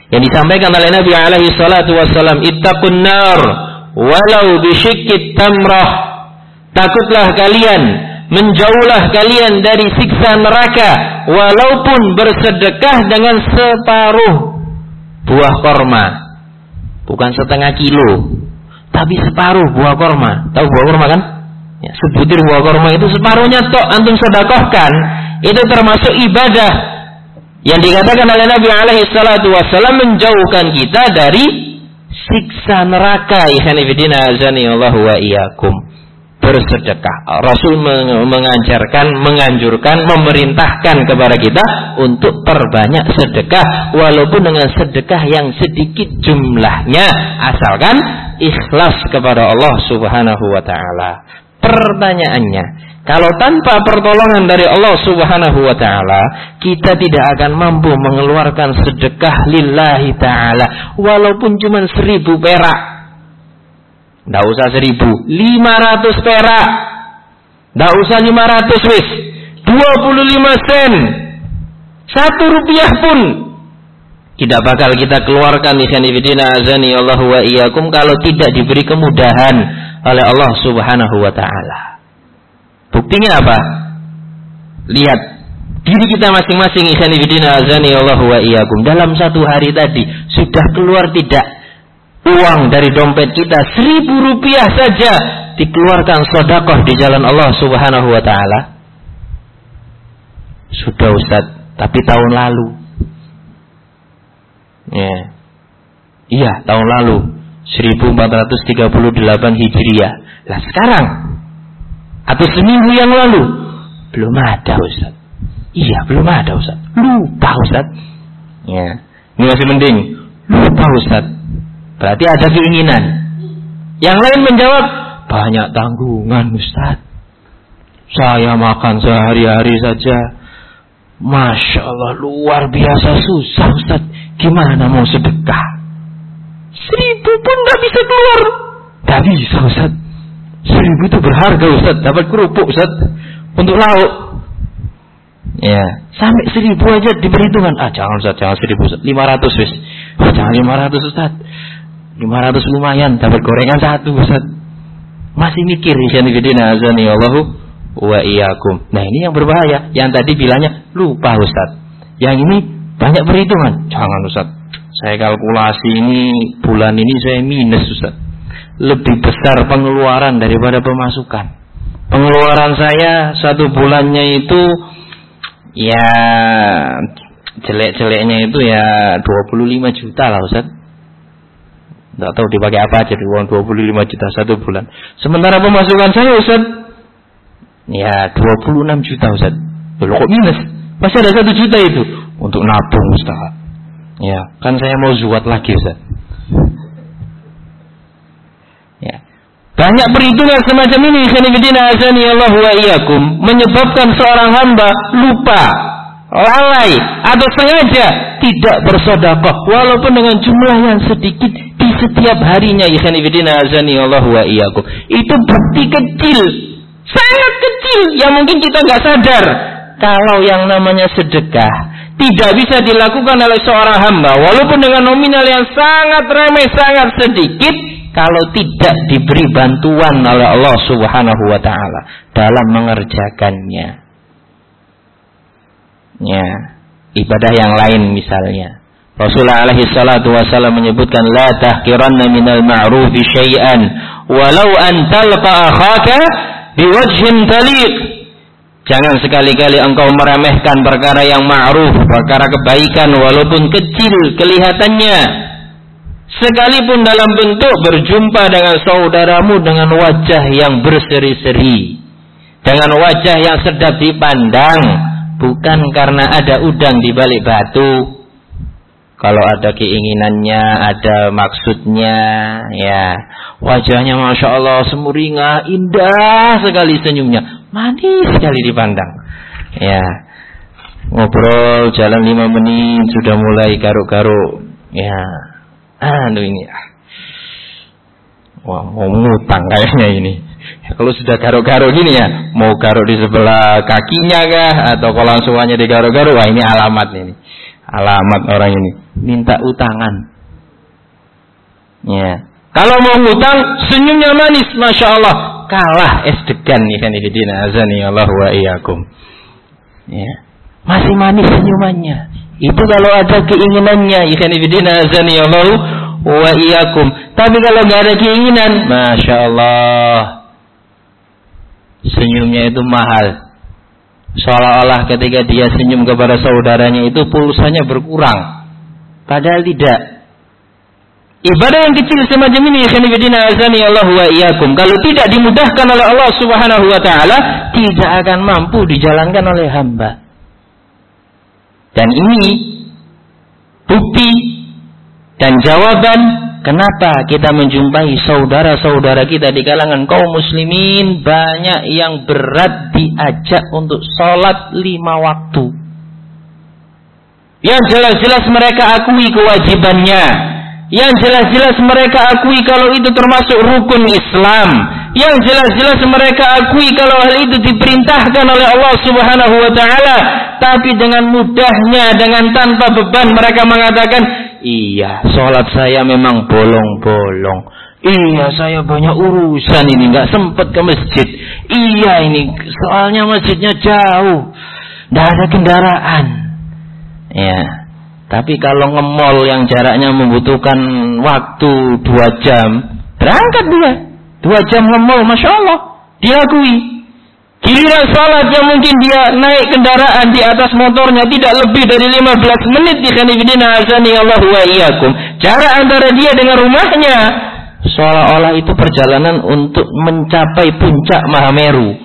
S1: Yang disampaikan oleh Nabi alaihi salatu wassalam, ittaqun nar walau bisyiqqit tamrah. Takutlah kalian, menjauhlah kalian dari siksa neraka walaupun bersedekah dengan separuh buah korma. Bukan setengah kilo, tapi separuh buah korma. Tahu buah korma kan? Ya, sebutir buah korma itu separuhnya tok antum sedekahkan, itu termasuk ibadah yang dikatakan oleh Nabi alaihi salatu wassalam menjauhkan kita dari siksa neraka. Ikhwan fillah azani Allah wa iyyakum. Bersedekah. Rasul mengajarkan, menganjurkan, memerintahkan kepada kita untuk perbanyak sedekah walaupun dengan sedekah yang sedikit jumlahnya, asalkan ikhlas kepada Allah Subhanahu wa taala. Pertanyaannya, kalau tanpa pertolongan dari Allah Subhanahu wa taala, kita tidak akan mampu mengeluarkan sedekah lillahi taala walaupun cuma seribu perak. Tidak usah seribu, lima ratus perak. Tidak usah lima ratus wis, dua puluh lima sen, satu rupiah pun tidak bakal kita keluarkan. Ikhwanifidina azani Allah wa iyyakum, kalau tidak diberi kemudahan oleh Allah Subhanahu wa taala. Buktinya apa? Lihat diri kita masing-masing. Ikhwanifidina azani Allah wa iyyakum, dalam satu hari tadi sudah keluar tidak uang dari dompet kita seribu rupiah saja dikeluarkan sedekah di jalan Allah Subhanahu wa taala? Sudah Ustaz, tapi tahun lalu. Ya. Iya, tahun lalu seribu empat ratus tiga puluh delapan Hijriah. Lah sekarang atau seminggu yang lalu belum ada Ustaz. Iya, belum ada Ustaz. Lupa Ustaz. Ya. Ini masih mending. Lupa Ustaz. Berarti ada keinginan. Yang lain menjawab, banyak tanggungan Ustaz. Saya makan sehari-hari saja, Masya Allah, luar biasa susah Ustaz. Gimana mau sedekah? Seribu pun gak bisa keluar. Gak bisa Ustaz. Seribu itu berharga Ustaz. Dapat kerupuk Ustaz untuk lauk. Ya, sampai seribu aja diperhitungkan. Ah jangan Ustaz, jangan seribu Ustaz. Lima ratus wis. Oh, jangan lima ratus Ustaz. Lima ratus lumayan, dapat gorengan satu Ustaz. Masih mikir isyana azani Allahu wa iyyakum. Nah ini yang berbahaya. Yang tadi bilangnya lupa Ustaz. Yang ini banyak perhitungan. Jangan Ustaz. Saya kalkulasi ini bulan ini saya minus Ustaz. Lebih besar pengeluaran daripada pemasukan. Pengeluaran saya satu bulannya itu ya jelek-jeleknya itu ya dua puluh lima juta lah Ustaz. Tidak tahu dipakai apa aja uang dua puluh lima juta satu bulan. Sementara pemasukan saya Ustaz ya dua puluh enam juta Ustaz. Loh kok minus? Masih ada satu juta itu untuk nabung Ustaz. Ya, kan saya mau zuat lagi Ustaz. Ya. Banyak perhitungan semacam ini khairuddin azani Allah wa iyyakum menyebabkan seorang hamba lupa, lalai atau sengaja tidak bersedekah walaupun dengan jumlah yang sedikit di setiap harinya. Khairuddin azani Allah wa iyyakum. Itu bukti kecil, sangat kecil yang mungkin kita nggak sadar. Kalau yang namanya sedekah tidak bisa dilakukan oleh seorang hamba walaupun dengan nominal yang sangat remeh, sangat sedikit, kalau tidak diberi bantuan oleh Allah Subhanahu wa taala dalam mengerjakannya. Ya, ibadah yang lain misalnya. Rasulullah alaihi salatu wasallam menyebutkan la tahqiranna minal ma'rufi syai'an walau an talqa akhaka biwajhin taliq. Jangan sekali-kali engkau meremehkan perkara yang ma'ruf, perkara kebaikan walaupun kecil kelihatannya. Sekalipun dalam bentuk berjumpa dengan saudaramu dengan wajah yang berseri-seri, dengan wajah yang sedap dipandang, bukan karena ada udang di balik batu. Kalau ada keinginannya, ada maksudnya, ya wajahnya masya Allah semurinya, indah sekali senyumnya, manis sekali dipandang. Ya, ngobrol jalan lima menit sudah mulai garuk-garuk. Ya, aduh ini, wah mau ngutang kayaknya ini. Ya, kalau sudah garuk-garuk gini ya, mau garuk di sebelah kakinya kah, atau kalau langsung hanya digaruk-garuk, wah ini alamat ini.
S2: alamat orang ini, minta utangan. Ya. Kalau mau ngutang, senyumnya manis, masya Allah, kalah es degan nih kan ibadina azani Allah wa iyyakum. Ya. Masih manis senyumannya. Itu kalau ada keinginannya, ikhwan fillah azani Allah wa iyyakum. Tapi kalau nggak ada keinginan, masya Allah, senyumnya itu mahal. Seolah-olah ketika dia senyum kepada saudaranya itu pulsanya berkurang. Padahal tidak. Ibadah yang kecil semacam ini, ikhwan fillah azani Allah wa iyyakum, kalau tidak dimudahkan oleh Allah Subhanahu wa taala, tidak akan mampu dijalankan oleh hamba. Dan ini bukti dan jawaban kenapa kita menjumpai saudara-saudara kita di kalangan kaum muslimin banyak yang berat diajak untuk sholat lima waktu. Yang jelas-jelas mereka akui kewajibannya, yang jelas-jelas mereka akui kalau itu termasuk rukun Islam, yang jelas-jelas mereka akui kalau hal itu diperintahkan oleh Allah Subhanahu wa taala, tapi dengan mudahnya, dengan tanpa beban mereka mengatakan, iya, sholat saya memang bolong-bolong. Iya, saya banyak urusan ini, nggak sempat ke masjid. Iya, ini soalnya masjidnya jauh, nggak ada kendaraan. Ya, tapi kalau nge-mall yang jaraknya membutuhkan waktu dua jam, berangkat dia. Dua jam nge-mall, masya Allah, diakui. Giliran salat yang mungkin dia naik kendaraan di atas motornya tidak lebih dari lima belas menit di khanifidina azani Allah wa iyyakum. Jarak antara dia dengan rumahnya seolah-olah itu perjalanan untuk mencapai puncak Mahameru.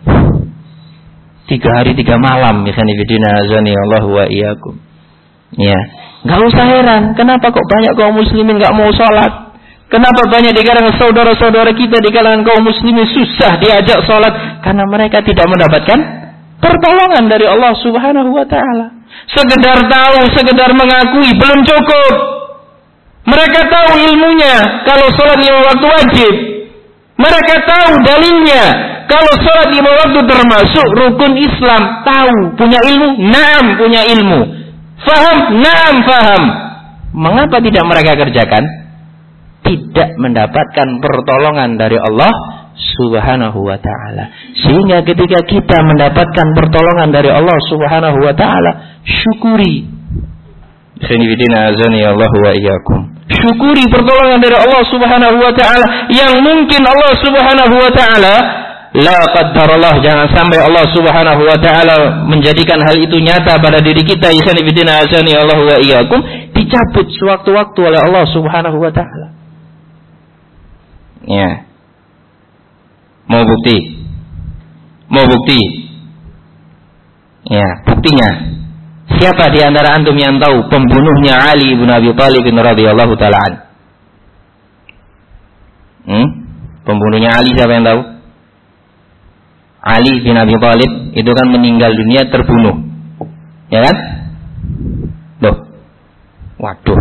S2: Tiga hari tiga malam di khanifidina azani Allah wa iyyakum. Ya, nggak usah heran. Kenapa kok banyak kaum muslimin nggak mau sholat? Kenapa banyak di kalangan saudara-saudara kita di kalangan kaum muslimin susah diajak sholat? Karena mereka tidak mendapatkan pertolongan dari Allah Subhanahu wa taala. Sekedar tahu, sekedar mengakui belum cukup. Mereka tahu ilmunya kalau sholat lima waktu wajib. Mereka tahu dalilnya kalau sholat lima waktu termasuk rukun Islam. Tahu, punya ilmu, naam punya ilmu. Faham, naam faham. Mengapa tidak mereka kerjakan? Tidak mendapatkan pertolongan dari Allah Subhanahu wa ta'ala. Sehingga ketika kita mendapatkan pertolongan dari Allah Subhanahu wa ta'ala, syukuri. Syukuri pertolongan dari Allah Subhanahu wa ta'ala yang mungkin Allah Subhanahu wa ta'ala, la qaddarallah, jangan sampai Allah Subhanahu wa ta'ala menjadikan hal itu nyata pada diri kita, dicabut sewaktu-waktu oleh Allah Subhanahu wa ta'ala. Ya. Mau bukti? Mau bukti? Ya, buktinya. Siapa di antara antum yang tahu pembunuhnya Ali bin Abi Thalib radhiyallahu taala an? Hmm? Pembunuhnya Ali siapa yang tahu? Ali bin Abi Thalib itu kan meninggal dunia terbunuh. Ya kan? Loh. Waduh.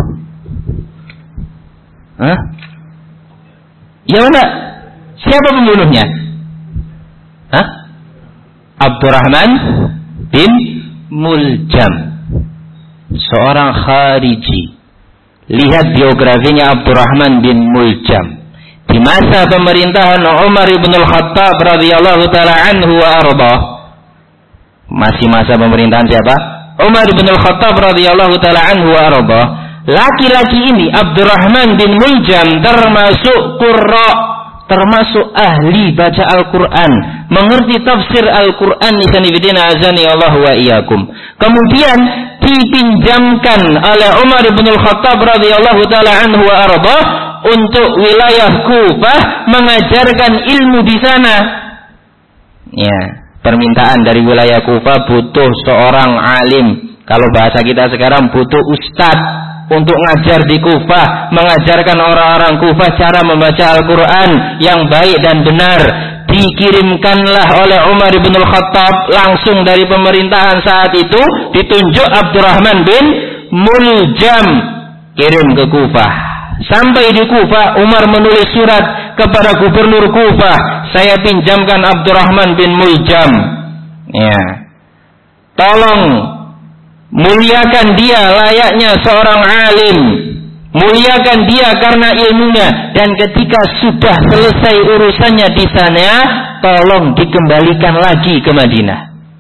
S2: Hah? Ya enggak? Siapa pembunuhnya? Hah? Abdurrahman bin Muljam, seorang khariji. Lihat biografinya Abdurrahman bin Muljam. Di masa pemerintahan Umar bin Al-Khattab radhiyallahu taala anhu wa ardah. Masih masa pemerintahan siapa? Umar bin Al-Khattab radhiyallahu taala anhu wa ardah. Laki-laki ini Abdurrahman bin Muljam termasuk qurra, termasuk ahli baca Al-Quran, mengerti tafsir Al-Quran. Isanibidina azani Allah wa iyyakum. Kemudian dipinjamkan oleh Umar bin Al-Khattab radhiyallahu taala anhu wa arda untuk wilayah Kufah mengajarkan ilmu di sana. Ya, permintaan dari wilayah Kufah butuh seorang alim. Kalau bahasa kita sekarang butuh ustadz untuk ngajar di Kufah, mengajarkan orang-orang Kufah cara membaca Al-Quran yang baik dan benar. Dikirimkanlah oleh Umar bin Al-Khattab langsung dari pemerintahan saat itu, ditunjuk Abdurrahman bin Muljam, kirim ke Kufah. Sampai di Kufah, Umar menulis surat kepada gubernur Kufah, saya pinjamkan Abdurrahman bin Muljam. Ya, tolong Muliakan dia layaknya seorang alim. Muliakan dia karena ilmunya. Dan ketika sudah selesai urusannya di sana, tolong dikembalikan lagi ke Madinah.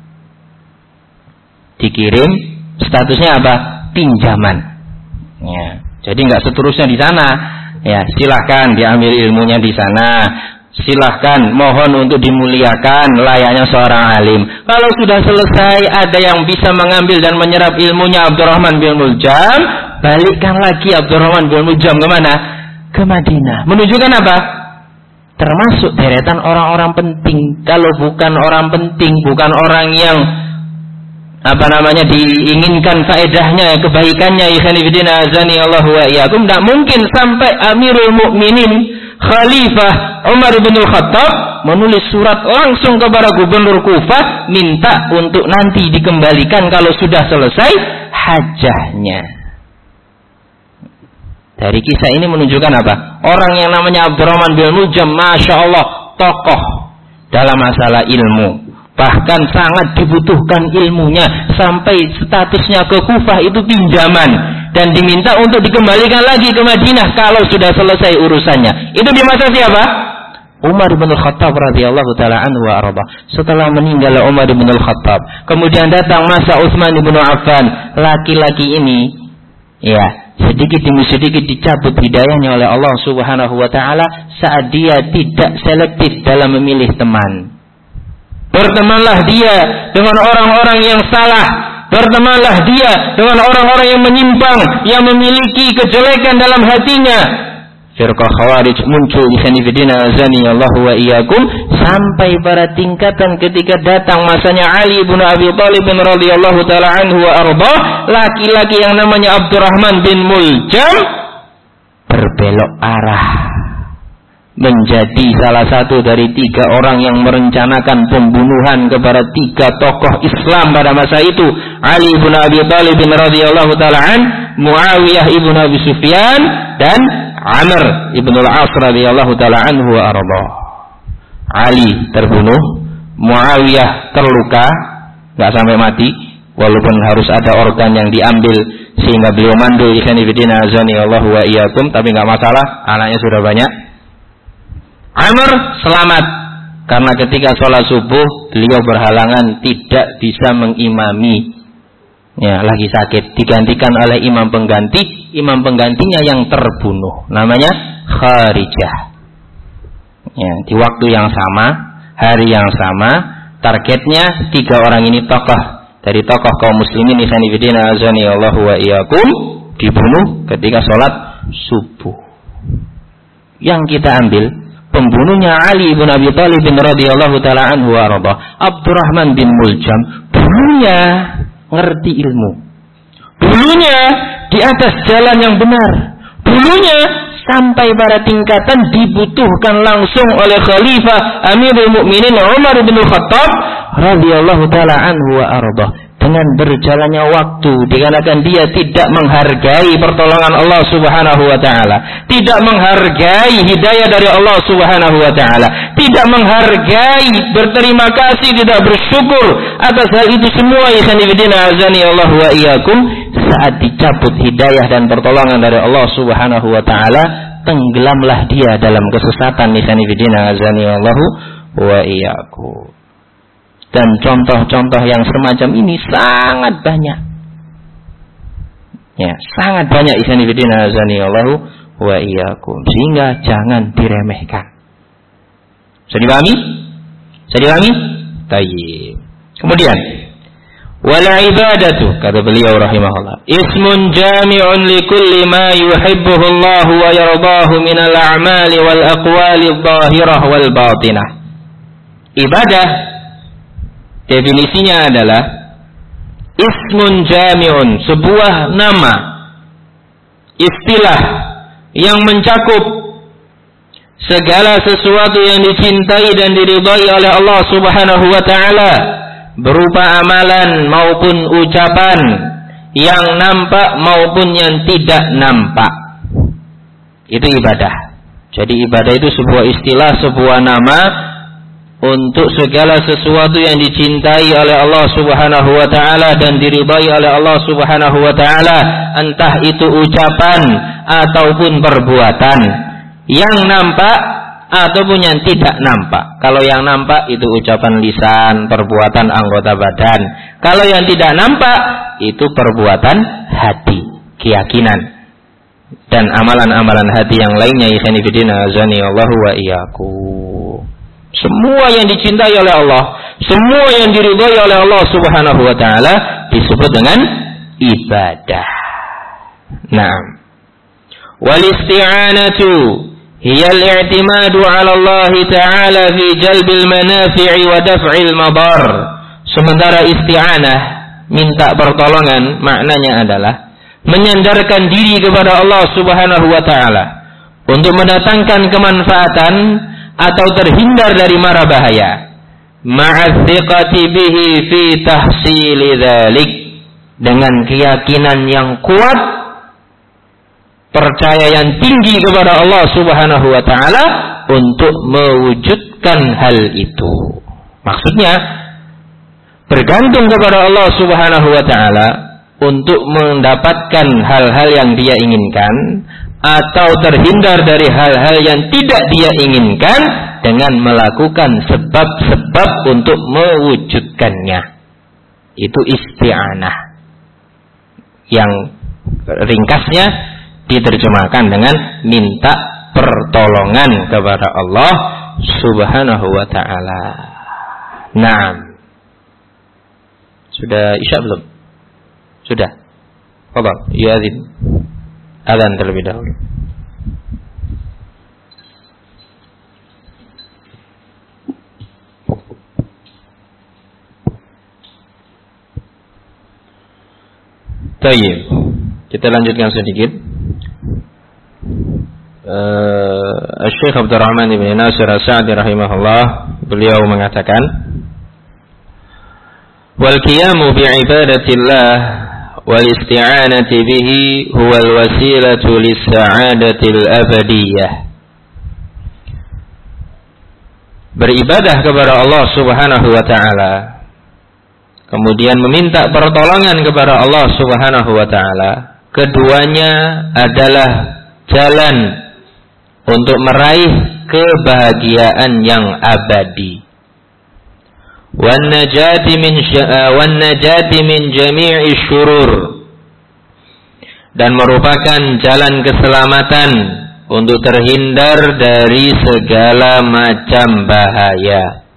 S2: Dikirim, statusnya apa? Pinjaman. Ya, jadi nggak seterusnya di sana. Ya, silahkan diambil ilmunya di sana. Silahkan mohon untuk dimuliakan layaknya seorang alim. Kalau sudah selesai ada yang bisa mengambil dan menyerap ilmunya Abdurrahman bin Muljam, balikkan lagi Abdurrahman bin Muljam kemana? Ke Madinah. Menunjukkan apa? Termasuk deretan orang-orang penting. Kalau bukan orang penting, bukan orang yang apa namanya diinginkan faedahnya, kebaikannya, ikhwan fillah azani Allah wa iyyakum, tidak mungkin sampai Amirul Mukminin Khalifah Umar bin Khattab menulis surat langsung kepada Gubernur Kufah minta untuk nanti dikembalikan kalau sudah selesai hajahnya. Dari kisah ini menunjukkan apa? Orang yang namanya Abdurrahman bin Muljam, masya Allah, tokoh dalam masalah ilmu. Bahkan sangat dibutuhkan ilmunya sampai statusnya ke Kufah itu pinjaman dan diminta untuk dikembalikan lagi ke Madinah kalau sudah selesai urusannya. Itu di masa siapa? Umar bin Khattab radhiyallahu taala anhu wa arda. Setelah meninggal Umar bin Khattab, kemudian datang masa Utsman bin Affan. Laki-laki ini ya sedikit demi sedikit dicabut hidayahnya oleh Allah Subhanahu wa taala saat dia tidak selektif dalam memilih teman. Bertemanlah dia dengan orang-orang yang salah. Bertemanlah dia dengan orang-orang yang menyimpang, yang memiliki kejelekan dalam hatinya. Firqah Khawarij muncul di sanifidina azani Allah wa iyyakum sampai pada tingkatan ketika datang masanya Ali bin Abi Thalib radhiyallahu taala anhu wa arda, laki-laki yang namanya Abdurrahman bin Muljam berbelok arah menjadi salah satu dari tiga orang yang merencanakan pembunuhan kepada tiga tokoh Islam pada masa itu, Ali bin Abi Thalib radhiyallahu taala an, Muawiyah ibn Abi Sufyan dan Amr ibn al-As radhiyallahu taala anhu wa arda. Ali terbunuh, Muawiyah terluka, enggak sampai mati walaupun harus ada organ yang diambil sehingga beliau mandul ikhwan fillah azani Allah wa iyyakum, tapi enggak masalah, anaknya sudah banyak. Amr selamat karena ketika sholat subuh beliau berhalangan tidak bisa mengimami, ya lagi sakit, digantikan oleh imam pengganti. Imam penggantinya yang terbunuh namanya Kharijah. Ya, di waktu yang sama, hari yang sama, targetnya tiga orang ini tokoh dari tokoh kaum muslimin isanifidina azani Allahu wa iyyakum dibunuh ketika sholat subuh. Yang kita ambil pembunuhnya Ali bin Abi Thalib radhiyallahu taala anhu wa arda. Abdurrahman bin Muljam dulunya ngerti ilmu. Dulunya di atas jalan yang benar. Dulunya sampai pada tingkatan dibutuhkan langsung oleh Khalifah Amirul Mukminin Umar bin Khattab radhiyallahu taala anhu wa arda. Dengan berjalannya waktu dikarenakan dia tidak menghargai pertolongan Allah Subhanahu wa taala, tidak menghargai hidayah dari Allah Subhanahu wa taala, tidak menghargai berterima kasih, tidak bersyukur atas hal itu semua, ikhwanifidina azani Allah wa iyyakum, saat dicabut hidayah dan pertolongan dari Allah Subhanahu wa taala, tenggelamlah dia dalam kesesatan, ikhwanifidina azani Allah wa iyyakum. Dan contoh-contoh yang semacam ini sangat banyak. Ya, sangat banyak ikhwanifidina azani Allah wa iyyakum. Sehingga jangan diremehkan. Bisa dipahami? Bisa dipahami? Tayyib. Kemudian, wal ibadatu, kata beliau rahimahullah, ismun jami'un li kulli ma yuhibbuhu Allah wa yardahu min al-a'mali wal aqwali adh-dhahirah wal batinah. Ibadah definisinya adalah ismun jami'un, sebuah nama, istilah yang mencakup segala sesuatu yang dicintai dan diridhai oleh Allah Subhanahu wa taala, berupa amalan maupun ucapan yang nampak maupun yang tidak nampak. Itu ibadah. Jadi ibadah itu sebuah istilah, sebuah nama
S1: untuk segala sesuatu yang dicintai oleh Allah Subhanahu wa taala dan diridhai oleh Allah Subhanahu wa taala, entah itu ucapan ataupun perbuatan yang nampak ataupun yang tidak nampak. Kalau yang nampak itu ucapan lisan, perbuatan anggota badan. Kalau yang tidak nampak itu perbuatan hati, keyakinan dan amalan-amalan hati yang lainnya. Ikhwani fillah, azani Allah wa iyyakum. Semua yang dicintai oleh Allah, semua yang diridhai oleh Allah Subhanahu wa taala disebut dengan ibadah. Naam. Wal isti'anatu hiya al-i'timadu 'ala Allah ta'ala fi jalbil manafi'i wa daf'il madar. Sementara isti'anah, minta pertolongan, maknanya adalah menyandarkan diri kepada Allah Subhanahu wa taala untuk mendatangkan kemanfaatan atau terhindar dari mara bahaya. Ma'athiqati bihi fi tahsili dzalik, dengan keyakinan yang kuat, percaya yang tinggi kepada Allah Subhanahu wa taala untuk mewujudkan hal itu. Maksudnya bergantung kepada Allah Subhanahu wa taala untuk mendapatkan hal-hal yang dia inginkan atau terhindar dari hal-hal yang tidak dia inginkan dengan melakukan sebab-sebab untuk mewujudkannya. Itu isti'anah, yang ringkasnya diterjemahkan dengan minta pertolongan kepada Allah Subhanahu wa taala. Naam. Sudah isya belum? Sudah. Fadhal, yu'adzin. Adzan terlebih dahulu. Baik, kita lanjutkan sedikit. Uh, Syekh Abdurrahman bin Nasir As-Sa'di rahimahullah, beliau mengatakan, wal qiyamu bi ibadatillah wal isti'anati bihi huwa al-wasilatu lis-sa'adatil abadiyah. Beribadah kepada Allah Subhanahu wa taala, kemudian meminta pertolongan kepada Allah Subhanahu wa taala, keduanya adalah jalan untuk meraih kebahagiaan yang abadi. Wan najati min wan najati min jami'i syurur, dan merupakan jalan keselamatan untuk terhindar dari segala macam bahaya.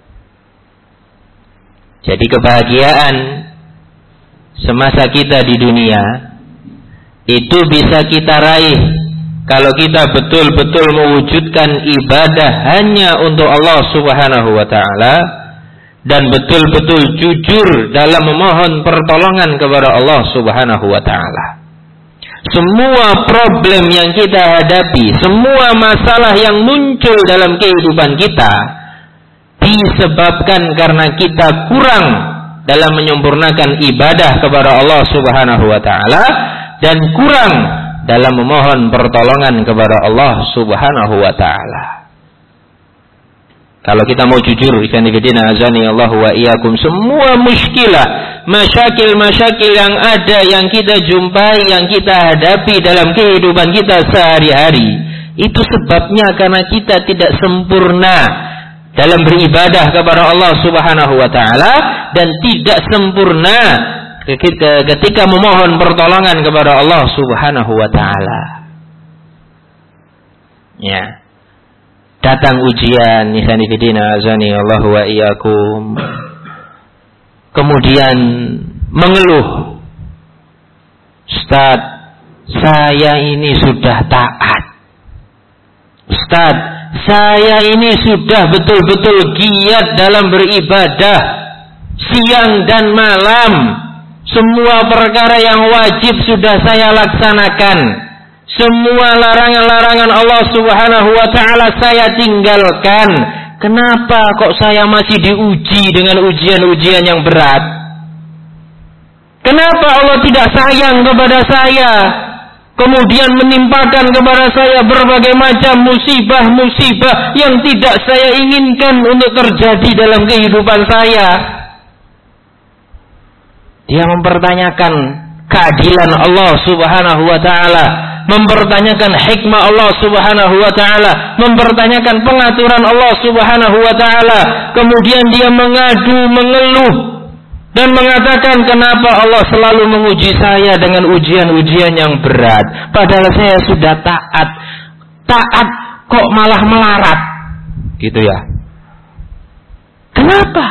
S1: Jadi kebahagiaan semasa kita di dunia itu bisa kita raih kalau kita betul-betul mewujudkan ibadah hanya untuk Allah Subhanahu wa taala dan betul-betul jujur dalam memohon pertolongan kepada Allah Subhanahu wa taala. Semua problem yang kita hadapi, semua masalah yang muncul dalam kehidupan kita disebabkan karena kita kurang dalam menyempurnakan ibadah kepada Allah Subhanahu wa taala dan kurang dalam memohon pertolongan kepada Allah Subhanahu wa taala. Kalau kita mau jujur, ikhwan fillah azani Allah wa iyyakum, semua muskilah, masyakil-masyakil yang ada, yang kita jumpai, yang kita hadapi dalam kehidupan kita sehari-hari, itu sebabnya karena kita tidak sempurna dalam beribadah kepada Allah Subhanahu wa taala dan tidak sempurna ketika memohon pertolongan kepada Allah Subhanahu wa taala. Ya. Datang ujian, ikhwan fillah azani Allah wa iyyakum, kemudian mengeluh, Ustaz, saya ini sudah taat, Ustaz, saya ini sudah betul-betul giat dalam beribadah siang dan malam, semua perkara yang wajib sudah saya laksanakan, semua larangan-larangan Allah Subhanahu wa taala saya tinggalkan. Kenapa kok saya masih diuji dengan ujian-ujian yang berat? Kenapa Allah tidak sayang kepada saya?
S2: kemudian menimpakan kepada saya berbagai macam musibah-musibah yang tidak saya inginkan untuk terjadi dalam kehidupan saya. Dia mempertanyakan keadilan Allah Subhanahu wa taala, mempertanyakan hikmah Allah Subhanahu wa taala, mempertanyakan pengaturan Allah Subhanahu wa taala. Kemudian dia mengadu, mengeluh dan mengatakan, kenapa Allah selalu menguji saya dengan ujian-ujian yang berat, padahal saya sudah taat. Taat kok malah melarat. Gitu ya. Kenapa?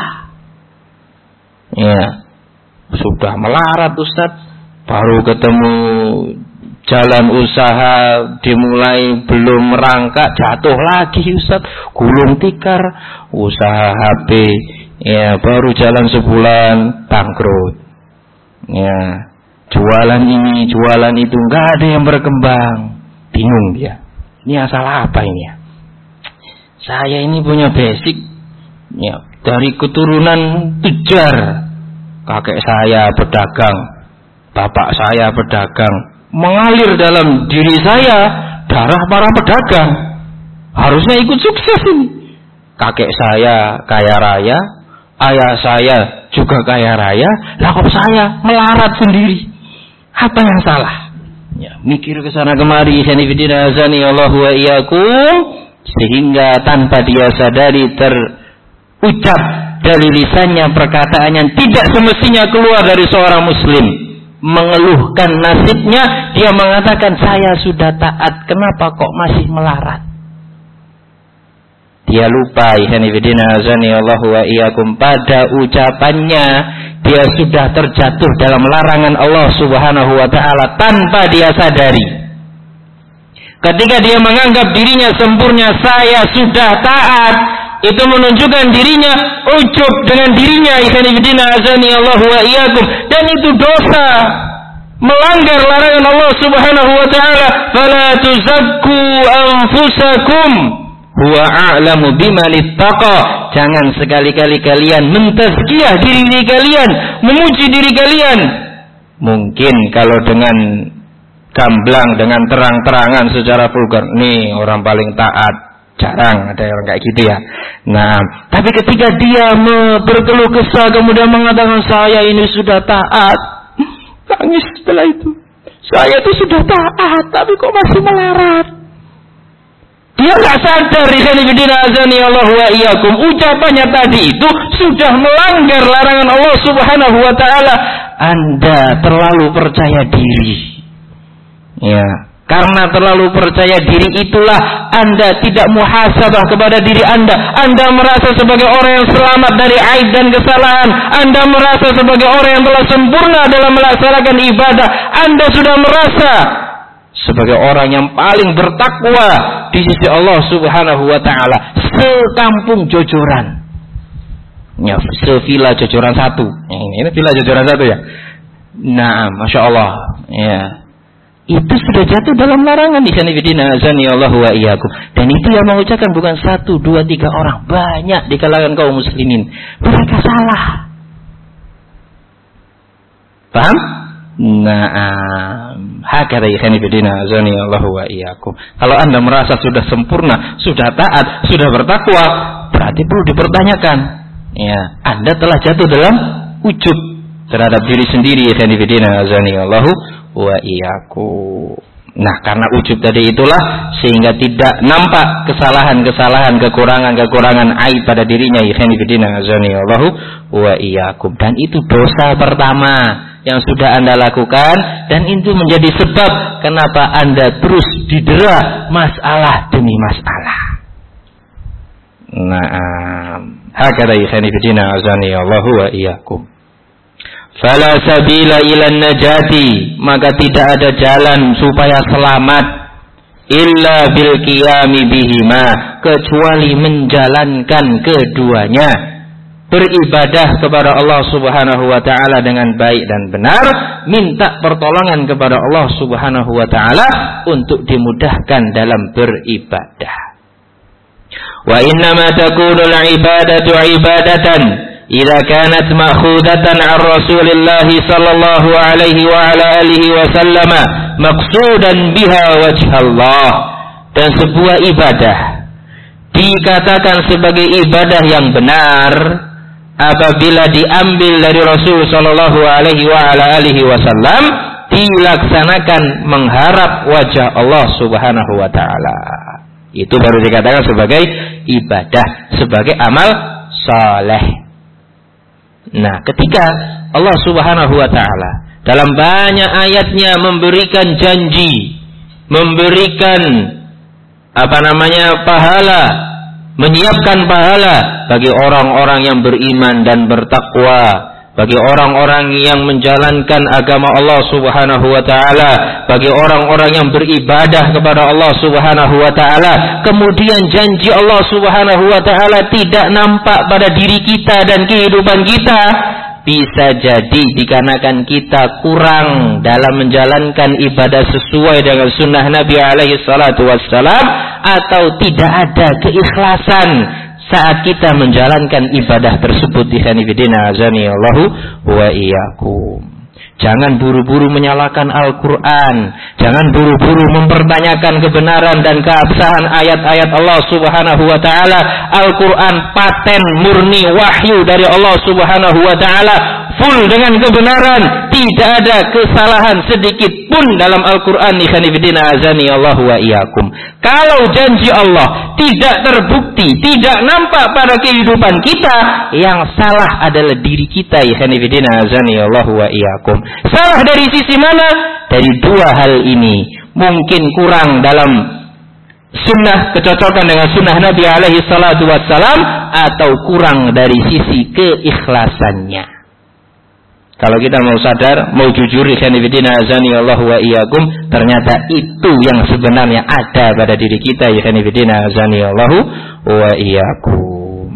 S2: Ya, sudah melarat Ustaz, baru ketemu jalan usaha dimulai belum merangkak, jatuh lagi Ustaz, gulung tikar. Usaha H P, ya baru jalan sebulan bangkrut. Ya, jualan ini, jualan itu, nggak ada yang berkembang. Bingung dia. Ini asal apa ini ya? Saya ini punya basic, ya, dari keturunan tujar. Kakek saya pedagang, bapak saya pedagang. Mengalir dalam diri saya darah para pedagang. Harusnya ikut sukses ini. Kakek saya kaya raya, ayah saya juga kaya raya, lah kok saya melarat sendiri? Apa yang salah? Ya, mikir ke sana kemari, sanifidina azani Allah wa iyyakum, sehingga tanpa dia sadari terucap dari lisannya perkataan yang tidak semestinya keluar dari seorang muslim. Mengeluhkan nasibnya, dia mengatakan, saya sudah taat, kenapa kok masih melarat? Dia lupa, ikhwanifidina azani Allah wa iyyakum, pada ucapannya dia sudah terjatuh dalam larangan Allah Subhanahu wa taala tanpa dia sadari. Ketika dia menganggap dirinya sempurna, saya sudah taat, itu menunjukkan dirinya ujub dengan dirinya, ikhwanifidina azani Allah wa iyyakum, dan itu dosa, melanggar larangan Allah Subhanahu wa taala. Fala tuzakku anfusakum huwa a'lamu biman ittaqa. Jangan sekali-kali kalian mentazkiyah diri, diri kalian, memuji diri kalian. Mungkin kalau dengan gamblang, dengan terang-terangan secara vulgar, nih orang paling taat, jarang ada orang kayak gitu ya. Nah, tapi ketika dia berkeluh kesah kemudian mengatakan, saya ini sudah taat, tangis setelah itu, saya itu sudah taat tapi kok masih melarat. Dia nggak sadar, ikhwanifidina azani Allah wa iyyakum, ucapannya tadi itu sudah melanggar larangan Allah Subhanahu wa taala. Anda terlalu percaya diri. Ya, karena terlalu percaya diri itulah Anda tidak muhasabah kepada diri Anda. Anda merasa sebagai orang yang selamat dari aib dan kesalahan. Anda merasa sebagai orang yang telah sempurna dalam melaksanakan ibadah. Anda sudah merasa sebagai orang yang paling bertakwa di sisi Allah Subhanahu wa taala, sekampung Jojoran. Ya, sevilla Jojoran satu. Ini, ini villa Jojoran satu ya. Nah, masya Allah. Ya, itu sudah jatuh dalam larangan di sana bidina azani Allah wa iyyakum. Dan itu yang mengucapkan bukan satu, dua, tiga orang, banyak di kalangan kaum muslimin. Mereka salah. Paham? Naam, hakada ikhwani bidina azani Allah wa iyyakum. Kalau Anda merasa sudah sempurna, sudah taat, sudah bertakwa, berarti perlu dipertanyakan. Ya, Anda telah jatuh dalam ujub terhadap diri sendiri, ikhwani bidina azani Allah wa iyyakum. Nah, karena ujub tadi itulah sehingga tidak nampak kesalahan-kesalahan, kekurangan-kekurangan aib pada dirinya, ikhwani bidina azani Allah wa iyyakum. Dan itu dosa pertama yang sudah Anda lakukan, dan itu menjadi sebab kenapa Anda terus didera masalah demi masalah. Nah, hakada ikhwani fillah azani Allahu wa iyyakum. Fala sabila ilan najati, maka tidak ada jalan supaya selamat illa bil qiyami bihima, kecuali menjalankan keduanya. Beribadah kepada Allah Subhanahu wa taala dengan baik dan benar, minta pertolongan kepada Allah Subhanahu wa taala untuk dimudahkan dalam beribadah. Wa inna ma takunu al-ibadatu ibadatan idza kanat ma'khudatan 'an Rasulillah sallallahu alaihi wa ala alihi wa sallama maqsudan biha wajhallah. Dan sebuah ibadah dikatakan sebagai ibadah yang benar apabila diambil dari Rasul sallallahu alaihi wa ala alihi wasallam, dilaksanakan mengharap wajah Allah Subhanahu wa taala. Itu baru dikatakan sebagai ibadah, sebagai amal saleh. Nah, ketika Allah Subhanahu wa taala dalam banyak ayatnya memberikan janji, memberikan apa namanya pahala, menyiapkan pahala bagi orang-orang yang beriman dan bertakwa, bagi orang-orang yang menjalankan agama Allah Subhanahu wa taala, bagi orang-orang yang beribadah kepada Allah Subhanahu wa taala. Kemudian janji Allah Subhanahu wa taala tidak nampak pada diri kita dan kehidupan kita. Bisa jadi dikarenakan kita kurang dalam menjalankan ibadah sesuai dengan sunnah Nabi alaihi salatu wassalam, atau tidak ada keikhlasan saat kita menjalankan ibadah tersebut. Ikhwanifidina azani Allahu wa iyyakum. Jangan buru-buru menyalahkan Al-Quran. Jangan buru-buru mempertanyakan kebenaran dan keabsahan ayat-ayat Allah Subhanahu wa ta'ala. Al-Quran paten murni wahyu dari Allah Subhanahu wa ta'ala, full dengan kebenaran. Tidak ada kesalahan sedikit pun dalam Al-Quran. Ikhwanifidina azani Allahu wa iyyakum. Kalau janji Allah tidak terbukti, tidak nampak pada kehidupan kita, yang salah adalah diri kita. Ikhwanifidina azani Allahu wa iyyakum. Salah dari sisi mana? Dari dua hal ini. Mungkin kurang dalam sunnah, kecocokan dengan sunnah Nabi alaihi salatu wassalam, atau kurang dari sisi keikhlasannya. Kalau kita mau sadar, mau jujur, ikhwanifidina azani Allahu wa iyyakum, ternyata itu yang sebenarnya ada pada diri kita. Ikhwanifidina azani Allahu wa iyyakum.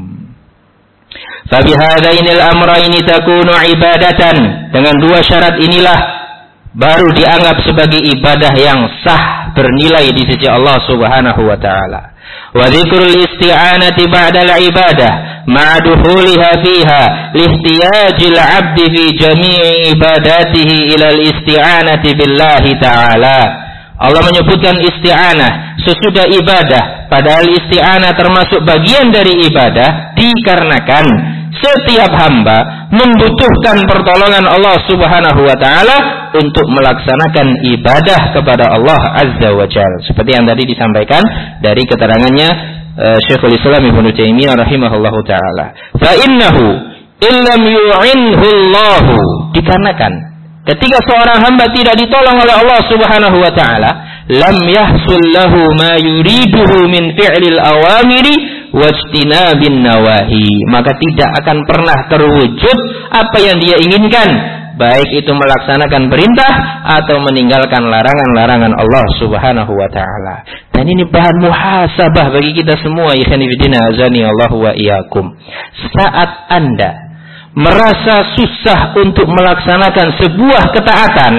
S2: Fabihadainil amraini takunu ibadatan. Dengan dua syarat inilah baru dianggap sebagai ibadah yang sah, bernilai di sisi Allah Subhanahu wa taala. Wa dzikrul isti'anati ba'dal ibadah ma'a dukhuliha fiha lihtiyajil 'abdi fi jami'i ibadatihi ila al-isti'anati billahi ta'ala. Allah menyebutkan isti'anah sesudah ibadah, padahal isti'anah termasuk bagian dari ibadah, dikarenakan setiap hamba membutuhkan pertolongan Allah Subhanahu wa taala untuk melaksanakan ibadah kepada Allah Azza wa Jalla. Seperti yang tadi disampaikan dari keterangannya uh, Syekhul Islam Ibnu Taimiyah rahimahullahu taala. Fa innahu illam yu'inhu Allah, dikarenakan ketika seorang hamba tidak ditolong oleh Allah Subhanahu wa taala, lam yahsul lahu ma yuriduhu min fi'lil awamiri wajtinabin nawahi, maka tidak akan pernah terwujud apa yang dia inginkan, baik itu melaksanakan perintah atau meninggalkan larangan-larangan Allah Subhanahu wa taala. Dan ini bahan muhasabah bagi kita semua. Ikhwanifidina azani Allahu wa iyyakum. Saat Anda merasa susah untuk melaksanakan sebuah ketaatan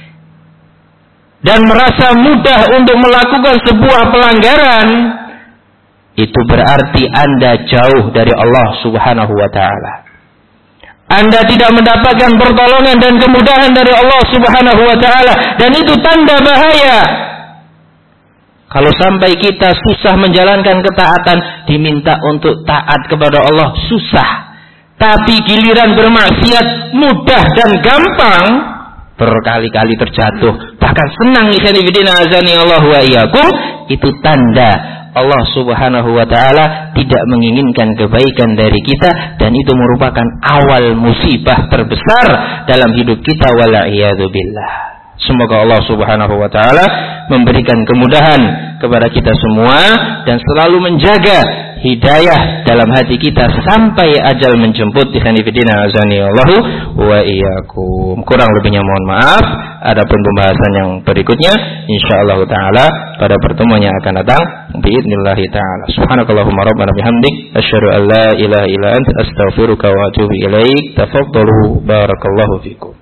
S2: dan merasa mudah untuk melakukan sebuah pelanggaran, itu berarti Anda jauh dari Allah Subhanahu wa taala. Anda tidak mendapatkan pertolongan dan kemudahan dari Allah Subhanahu wa taala, dan itu tanda bahaya. Kalau sampai kita susah menjalankan ketaatan, diminta untuk taat kepada Allah susah, tapi giliran bermaksiat mudah dan gampang, berkali-kali terjatuh, bahkan senang. Ikhwanifidina azani Allahu wa iyyakum. Itu tanda Allah Subhanahu wa taala tidak menginginkan kebaikan dari kita, dan itu merupakan awal musibah terbesar dalam hidup kita, wal'iyadu billah. Semoga Allah Subhanahu wa taala memberikan kemudahan kepada kita semua dan selalu menjaga hidayah dalam hati kita sampai ajal menjemput. Ikhwanifidina azani Allahu wa iyyakum. Kurang lebihnya mohon maaf. Adapun pembahasan yang berikutnya insyaallah taala pada pertemuan yang akan datang biidznillah taala. Subhanakallahumma rabbana bihamdik asyhadu an la ilaha illa anta astaghfiruka wa atubu ilaik. Tafaddalu barakallahu fikum.